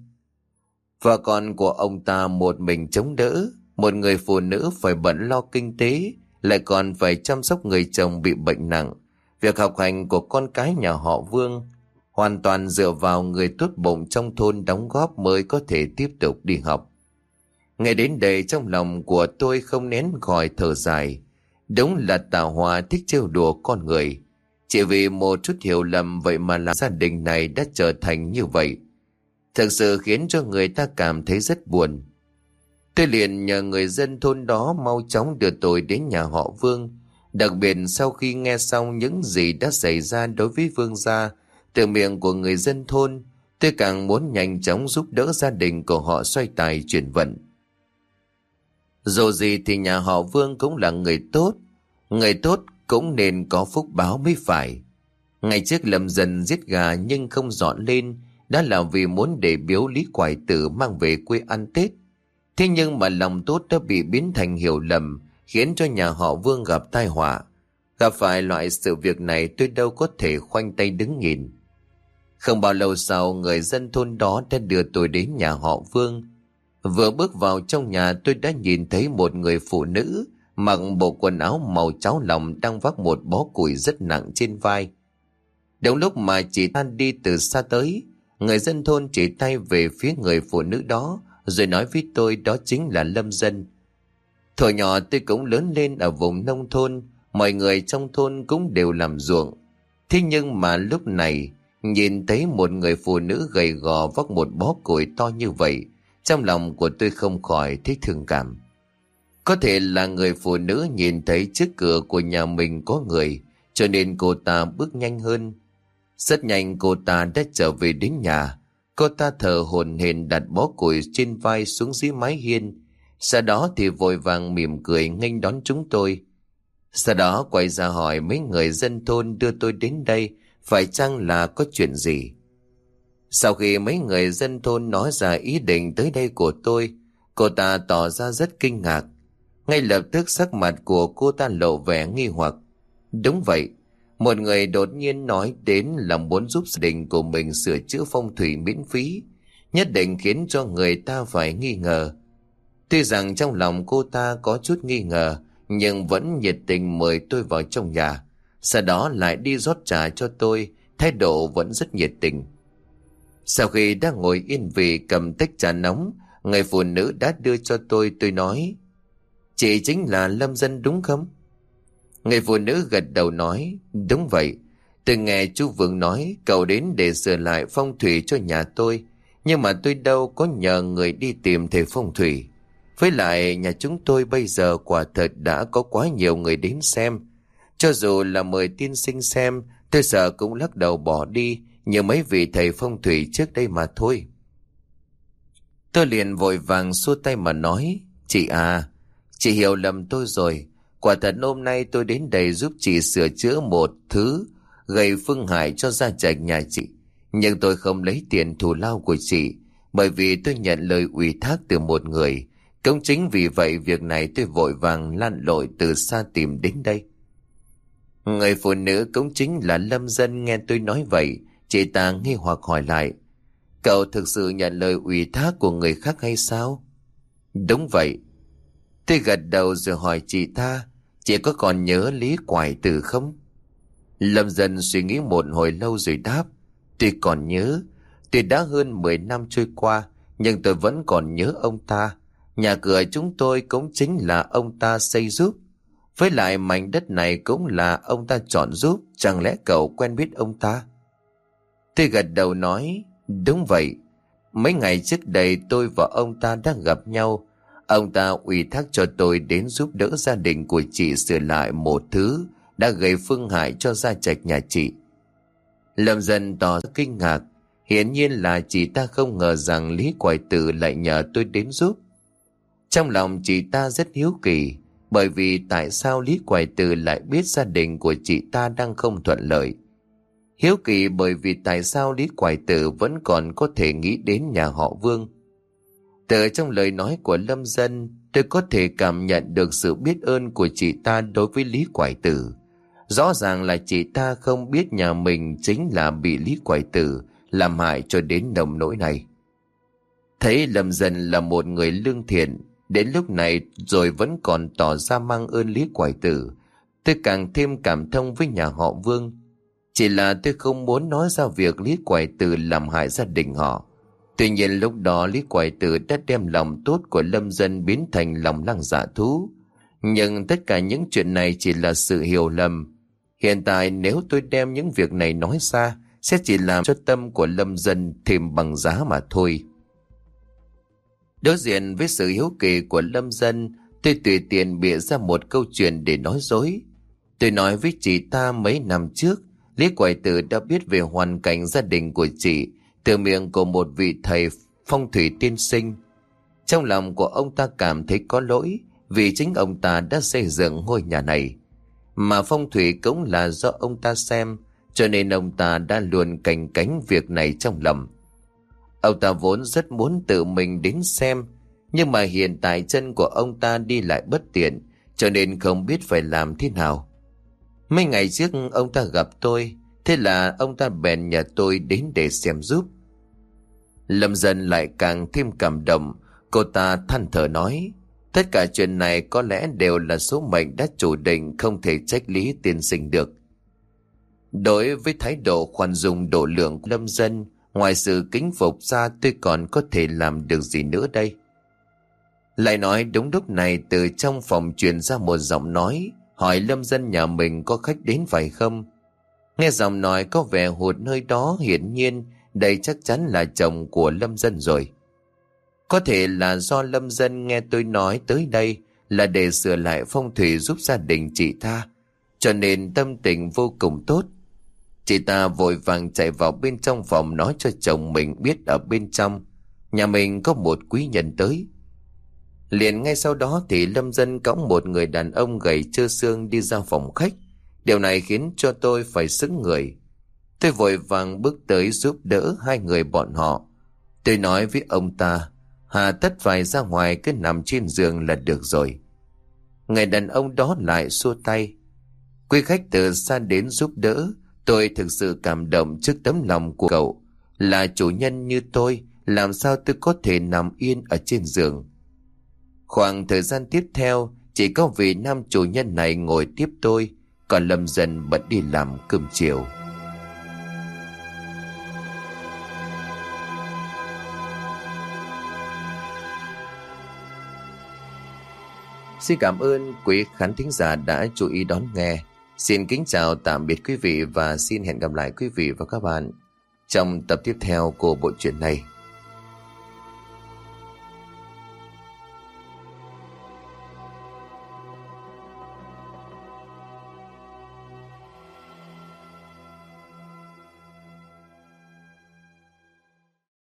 Vợ con của ông ta một mình chống đỡ, một người phụ nữ phải bận lo kinh tế, lại còn phải chăm sóc người chồng bị bệnh nặng. Việc học hành của con cái nhà họ Vương hoàn toàn dựa vào người tốt bụng trong thôn đóng góp mới có thể tiếp tục đi học. Ngay đến đây trong lòng của tôi không nén khỏi thở dài. Đúng là Tào Hòa thích trêu đùa con người. Chỉ vì một chút hiểu lầm vậy mà làm gia đình này đã trở thành như vậy. Thực sự khiến cho người ta cảm thấy rất buồn. Tôi liền nhờ người dân thôn đó mau chóng đưa tôi đến nhà họ Vương. Đặc biệt sau khi nghe xong những gì đã xảy ra đối với Vương gia từ miệng của người dân thôn, tôi càng muốn nhanh chóng giúp đỡ gia đình của họ xoay tài chuyển vận. Dù gì thì nhà họ Vương cũng là người tốt, người tốt cũng nên có phúc báo mới phải. Ngày trước Lâm Dần giết gà nhưng không dọn lên, đã là vì muốn để biếu Lý Quải Tử mang về quê ăn Tết. Thế nhưng mà lòng tốt đã bị biến thành hiểu lầm, khiến cho nhà họ Vương gặp tai họa. Gặp phải loại sự việc này tôi đâu có thể khoanh tay đứng nhìn. Không bao lâu sau, người dân thôn đó đã đưa tôi đến nhà họ Vương. Vừa bước vào trong nhà, tôi đã nhìn thấy một người phụ nữ mặc bộ quần áo màu cháo lòng đang vác một bó củi rất nặng trên vai. Đúng lúc mà chị ta đi từ xa tới, người dân thôn chỉ tay về phía người phụ nữ đó rồi nói với tôi đó chính là Lâm Dân. Thuở nhỏ tôi cũng lớn lên ở vùng nông thôn, mọi người trong thôn cũng đều làm ruộng. Thế nhưng mà lúc này nhìn thấy một người phụ nữ gầy gò vác một bó củi to như vậy, trong lòng của tôi không khỏi thấy thương cảm. Có thể là người phụ nữ nhìn thấy trước cửa của nhà mình có người, cho nên cô ta bước nhanh hơn. Rất nhanh cô ta đã trở về đến nhà. Cô ta thở hổn hển đặt bó củi trên vai xuống dưới mái hiên. Sau đó thì vội vàng mỉm cười nghênh đón chúng tôi. Sau đó quay ra hỏi mấy người dân thôn đưa tôi đến đây phải chăng là có chuyện gì. Sau khi mấy người dân thôn nói ra ý định tới đây của tôi, cô ta tỏ ra rất kinh ngạc. Ngay lập tức sắc mặt của cô ta lộ vẻ nghi hoặc. Đúng vậy, một người đột nhiên nói đến là muốn giúp gia đình của mình sửa chữa phong thủy miễn phí, nhất định khiến cho người ta phải nghi ngờ. Tuy rằng trong lòng cô ta có chút nghi ngờ, nhưng vẫn nhiệt tình mời tôi vào trong nhà. Sau đó lại đi rót trà cho tôi, thái độ vẫn rất nhiệt tình. Sau khi đã ngồi yên vị cầm tách trà nóng, người phụ nữ đã đưa cho tôi, tôi nói: Chị chính là Lâm Dân đúng không? Người phụ nữ gật đầu nói: Đúng vậy, tôi nghe chú Vương nói cậu đến để sửa lại phong thủy cho nhà tôi, nhưng mà tôi đâu có nhờ người đi tìm thầy phong thủy. Với lại nhà chúng tôi bây giờ quả thật đã có quá nhiều người đến xem. Cho dù là mời tiên sinh xem, tôi sợ cũng lắc đầu bỏ đi như mấy vị thầy phong thủy trước đây mà thôi. Tôi liền vội vàng xua tay mà nói: Chị à, chị hiểu lầm tôi rồi. Quả thật hôm nay tôi đến đây giúp chị sửa chữa một thứ gây phương hại cho gia trạch nhà chị. Nhưng tôi không lấy tiền thù lao của chị, bởi vì tôi nhận lời ủy thác từ một người. Cũng chính vì vậy việc này tôi vội vàng lặn lội từ xa tìm đến đây. Người phụ nữ cũng chính là Lâm Dân nghe tôi nói vậy, chị ta nghi hoặc hỏi lại: Cậu thực sự nhận lời ủy thác của người khác hay sao? Đúng vậy. Tôi gật đầu rồi hỏi chị ta: Chị có còn nhớ Lý Quải Tử không? Lâm Dân suy nghĩ một hồi lâu rồi đáp: Tôi còn nhớ. Tuy đã hơn mười năm trôi qua, nhưng tôi vẫn còn nhớ ông ta. Nhà cửa chúng tôi cũng chính là ông ta xây giúp. Với lại mảnh đất này cũng là ông ta chọn giúp. Chẳng lẽ cậu quen biết ông ta? Tôi gật đầu nói: Đúng vậy. Mấy ngày trước đây tôi và ông ta đã gặp nhau. Ông ta ủy thác cho tôi đến giúp đỡ gia đình của chị sửa lại một thứ đã gây phương hại cho gia trạch nhà chị. Lâm Dân tỏ ra kinh ngạc. Hiển nhiên là chị ta không ngờ rằng Lý Quải Tử lại nhờ tôi đến giúp. Trong lòng chị ta rất hiếu kỳ, bởi vì tại sao Lý Quải Tử lại biết gia đình của chị ta đang không thuận lợi. Hiếu kỳ bởi vì tại sao Lý Quải Tử vẫn còn có thể nghĩ đến nhà họ Vương. Từ trong lời nói của Lâm Dân, tôi có thể cảm nhận được sự biết ơn của chị ta đối với Lý Quải Tử. Rõ ràng là chị ta không biết nhà mình chính là bị Lý Quải Tử làm hại cho đến nông nỗi này. Thấy Lâm Dân là một người lương thiện, đến lúc này rồi vẫn còn tỏ ra mang ơn Lý Quải Tử, tôi càng thêm cảm thông với nhà họ Vương. Chỉ là tôi không muốn nói ra việc Lý Quải Tử làm hại gia đình họ. Tuy nhiên lúc đó Lý Quải Tử đã đem lòng tốt của Lâm Dân biến thành lòng lăng dạ thú. Nhưng tất cả những chuyện này chỉ là sự hiểu lầm. Hiện tại nếu tôi đem những việc này nói ra, sẽ chỉ làm cho tâm của Lâm Dân thêm bằng giá mà thôi. Đối diện với sự hiếu kỳ của Lâm Dân, tôi tùy tiện bịa ra một câu chuyện để nói dối. Tôi nói với chị ta mấy năm trước, Lý Quải Tử đã biết về hoàn cảnh gia đình của chị từ miệng của một vị thầy phong thủy tiên sinh. Trong lòng của ông ta cảm thấy có lỗi vì chính ông ta đã xây dựng ngôi nhà này. Mà phong thủy cũng là do ông ta xem, cho nên ông ta đã luôn canh cánh việc này trong lòng. Ông ta vốn rất muốn tự mình đến xem, nhưng mà hiện tại chân của ông ta đi lại bất tiện, cho nên không biết phải làm thế nào. Mấy ngày trước ông ta gặp tôi, thế Thế là ông ta bèn nhờ tôi đến để xem giúp. Lâm Dân lại càng thêm cảm động. Cô ta than thở nói, tất cả chuyện này có lẽ đều là số mệnh đã chủ định, không thể trách lý tiên sinh được. Đối với thái độ khoan dung độ lượng của Lâm Dân, ngoài sự kính phục ra tôi còn có thể làm được gì nữa đây? Lại nói đúng lúc này từ trong phòng truyền ra một giọng nói, hỏi Lâm Dân nhà mình có khách đến phải không? Nghe giọng nói có vẻ hụt nơi đó, hiển nhiên đây chắc chắn là chồng của Lâm Dân rồi. Có thể là do Lâm Dân nghe tôi nói tới đây là để sửa lại phong thủy giúp gia đình chị ta, cho nên tâm tình vô cùng tốt. Chị ta vội vàng chạy vào bên trong phòng nói cho chồng mình biết ở bên trong nhà mình có một quý nhân tới. Liền ngay sau đó thì Lâm Dân cõng một người đàn ông gầy trơ xương đi ra phòng khách. Điều này khiến cho tôi phải sững người. Tôi vội vàng bước tới giúp đỡ hai người bọn họ. Tôi nói với ông ta, hà tất phải ra ngoài, cứ nằm trên giường là được rồi. Người đàn ông đó lại xua tay. Quý khách từ xa đến giúp đỡ, tôi thực sự cảm động trước tấm lòng của cậu. Là chủ nhân như tôi, làm sao tôi có thể nằm yên ở trên giường? Khoảng thời gian tiếp theo, chỉ có vị nam chủ nhân này ngồi tiếp tôi, còn Lâm Dân bận đi làm cơm chiều. Xin cảm ơn quý khán thính giả đã chú ý đón nghe. Xin kính chào tạm biệt quý vị và xin hẹn gặp lại quý vị và các bạn trong tập tiếp theo của bộ truyện này.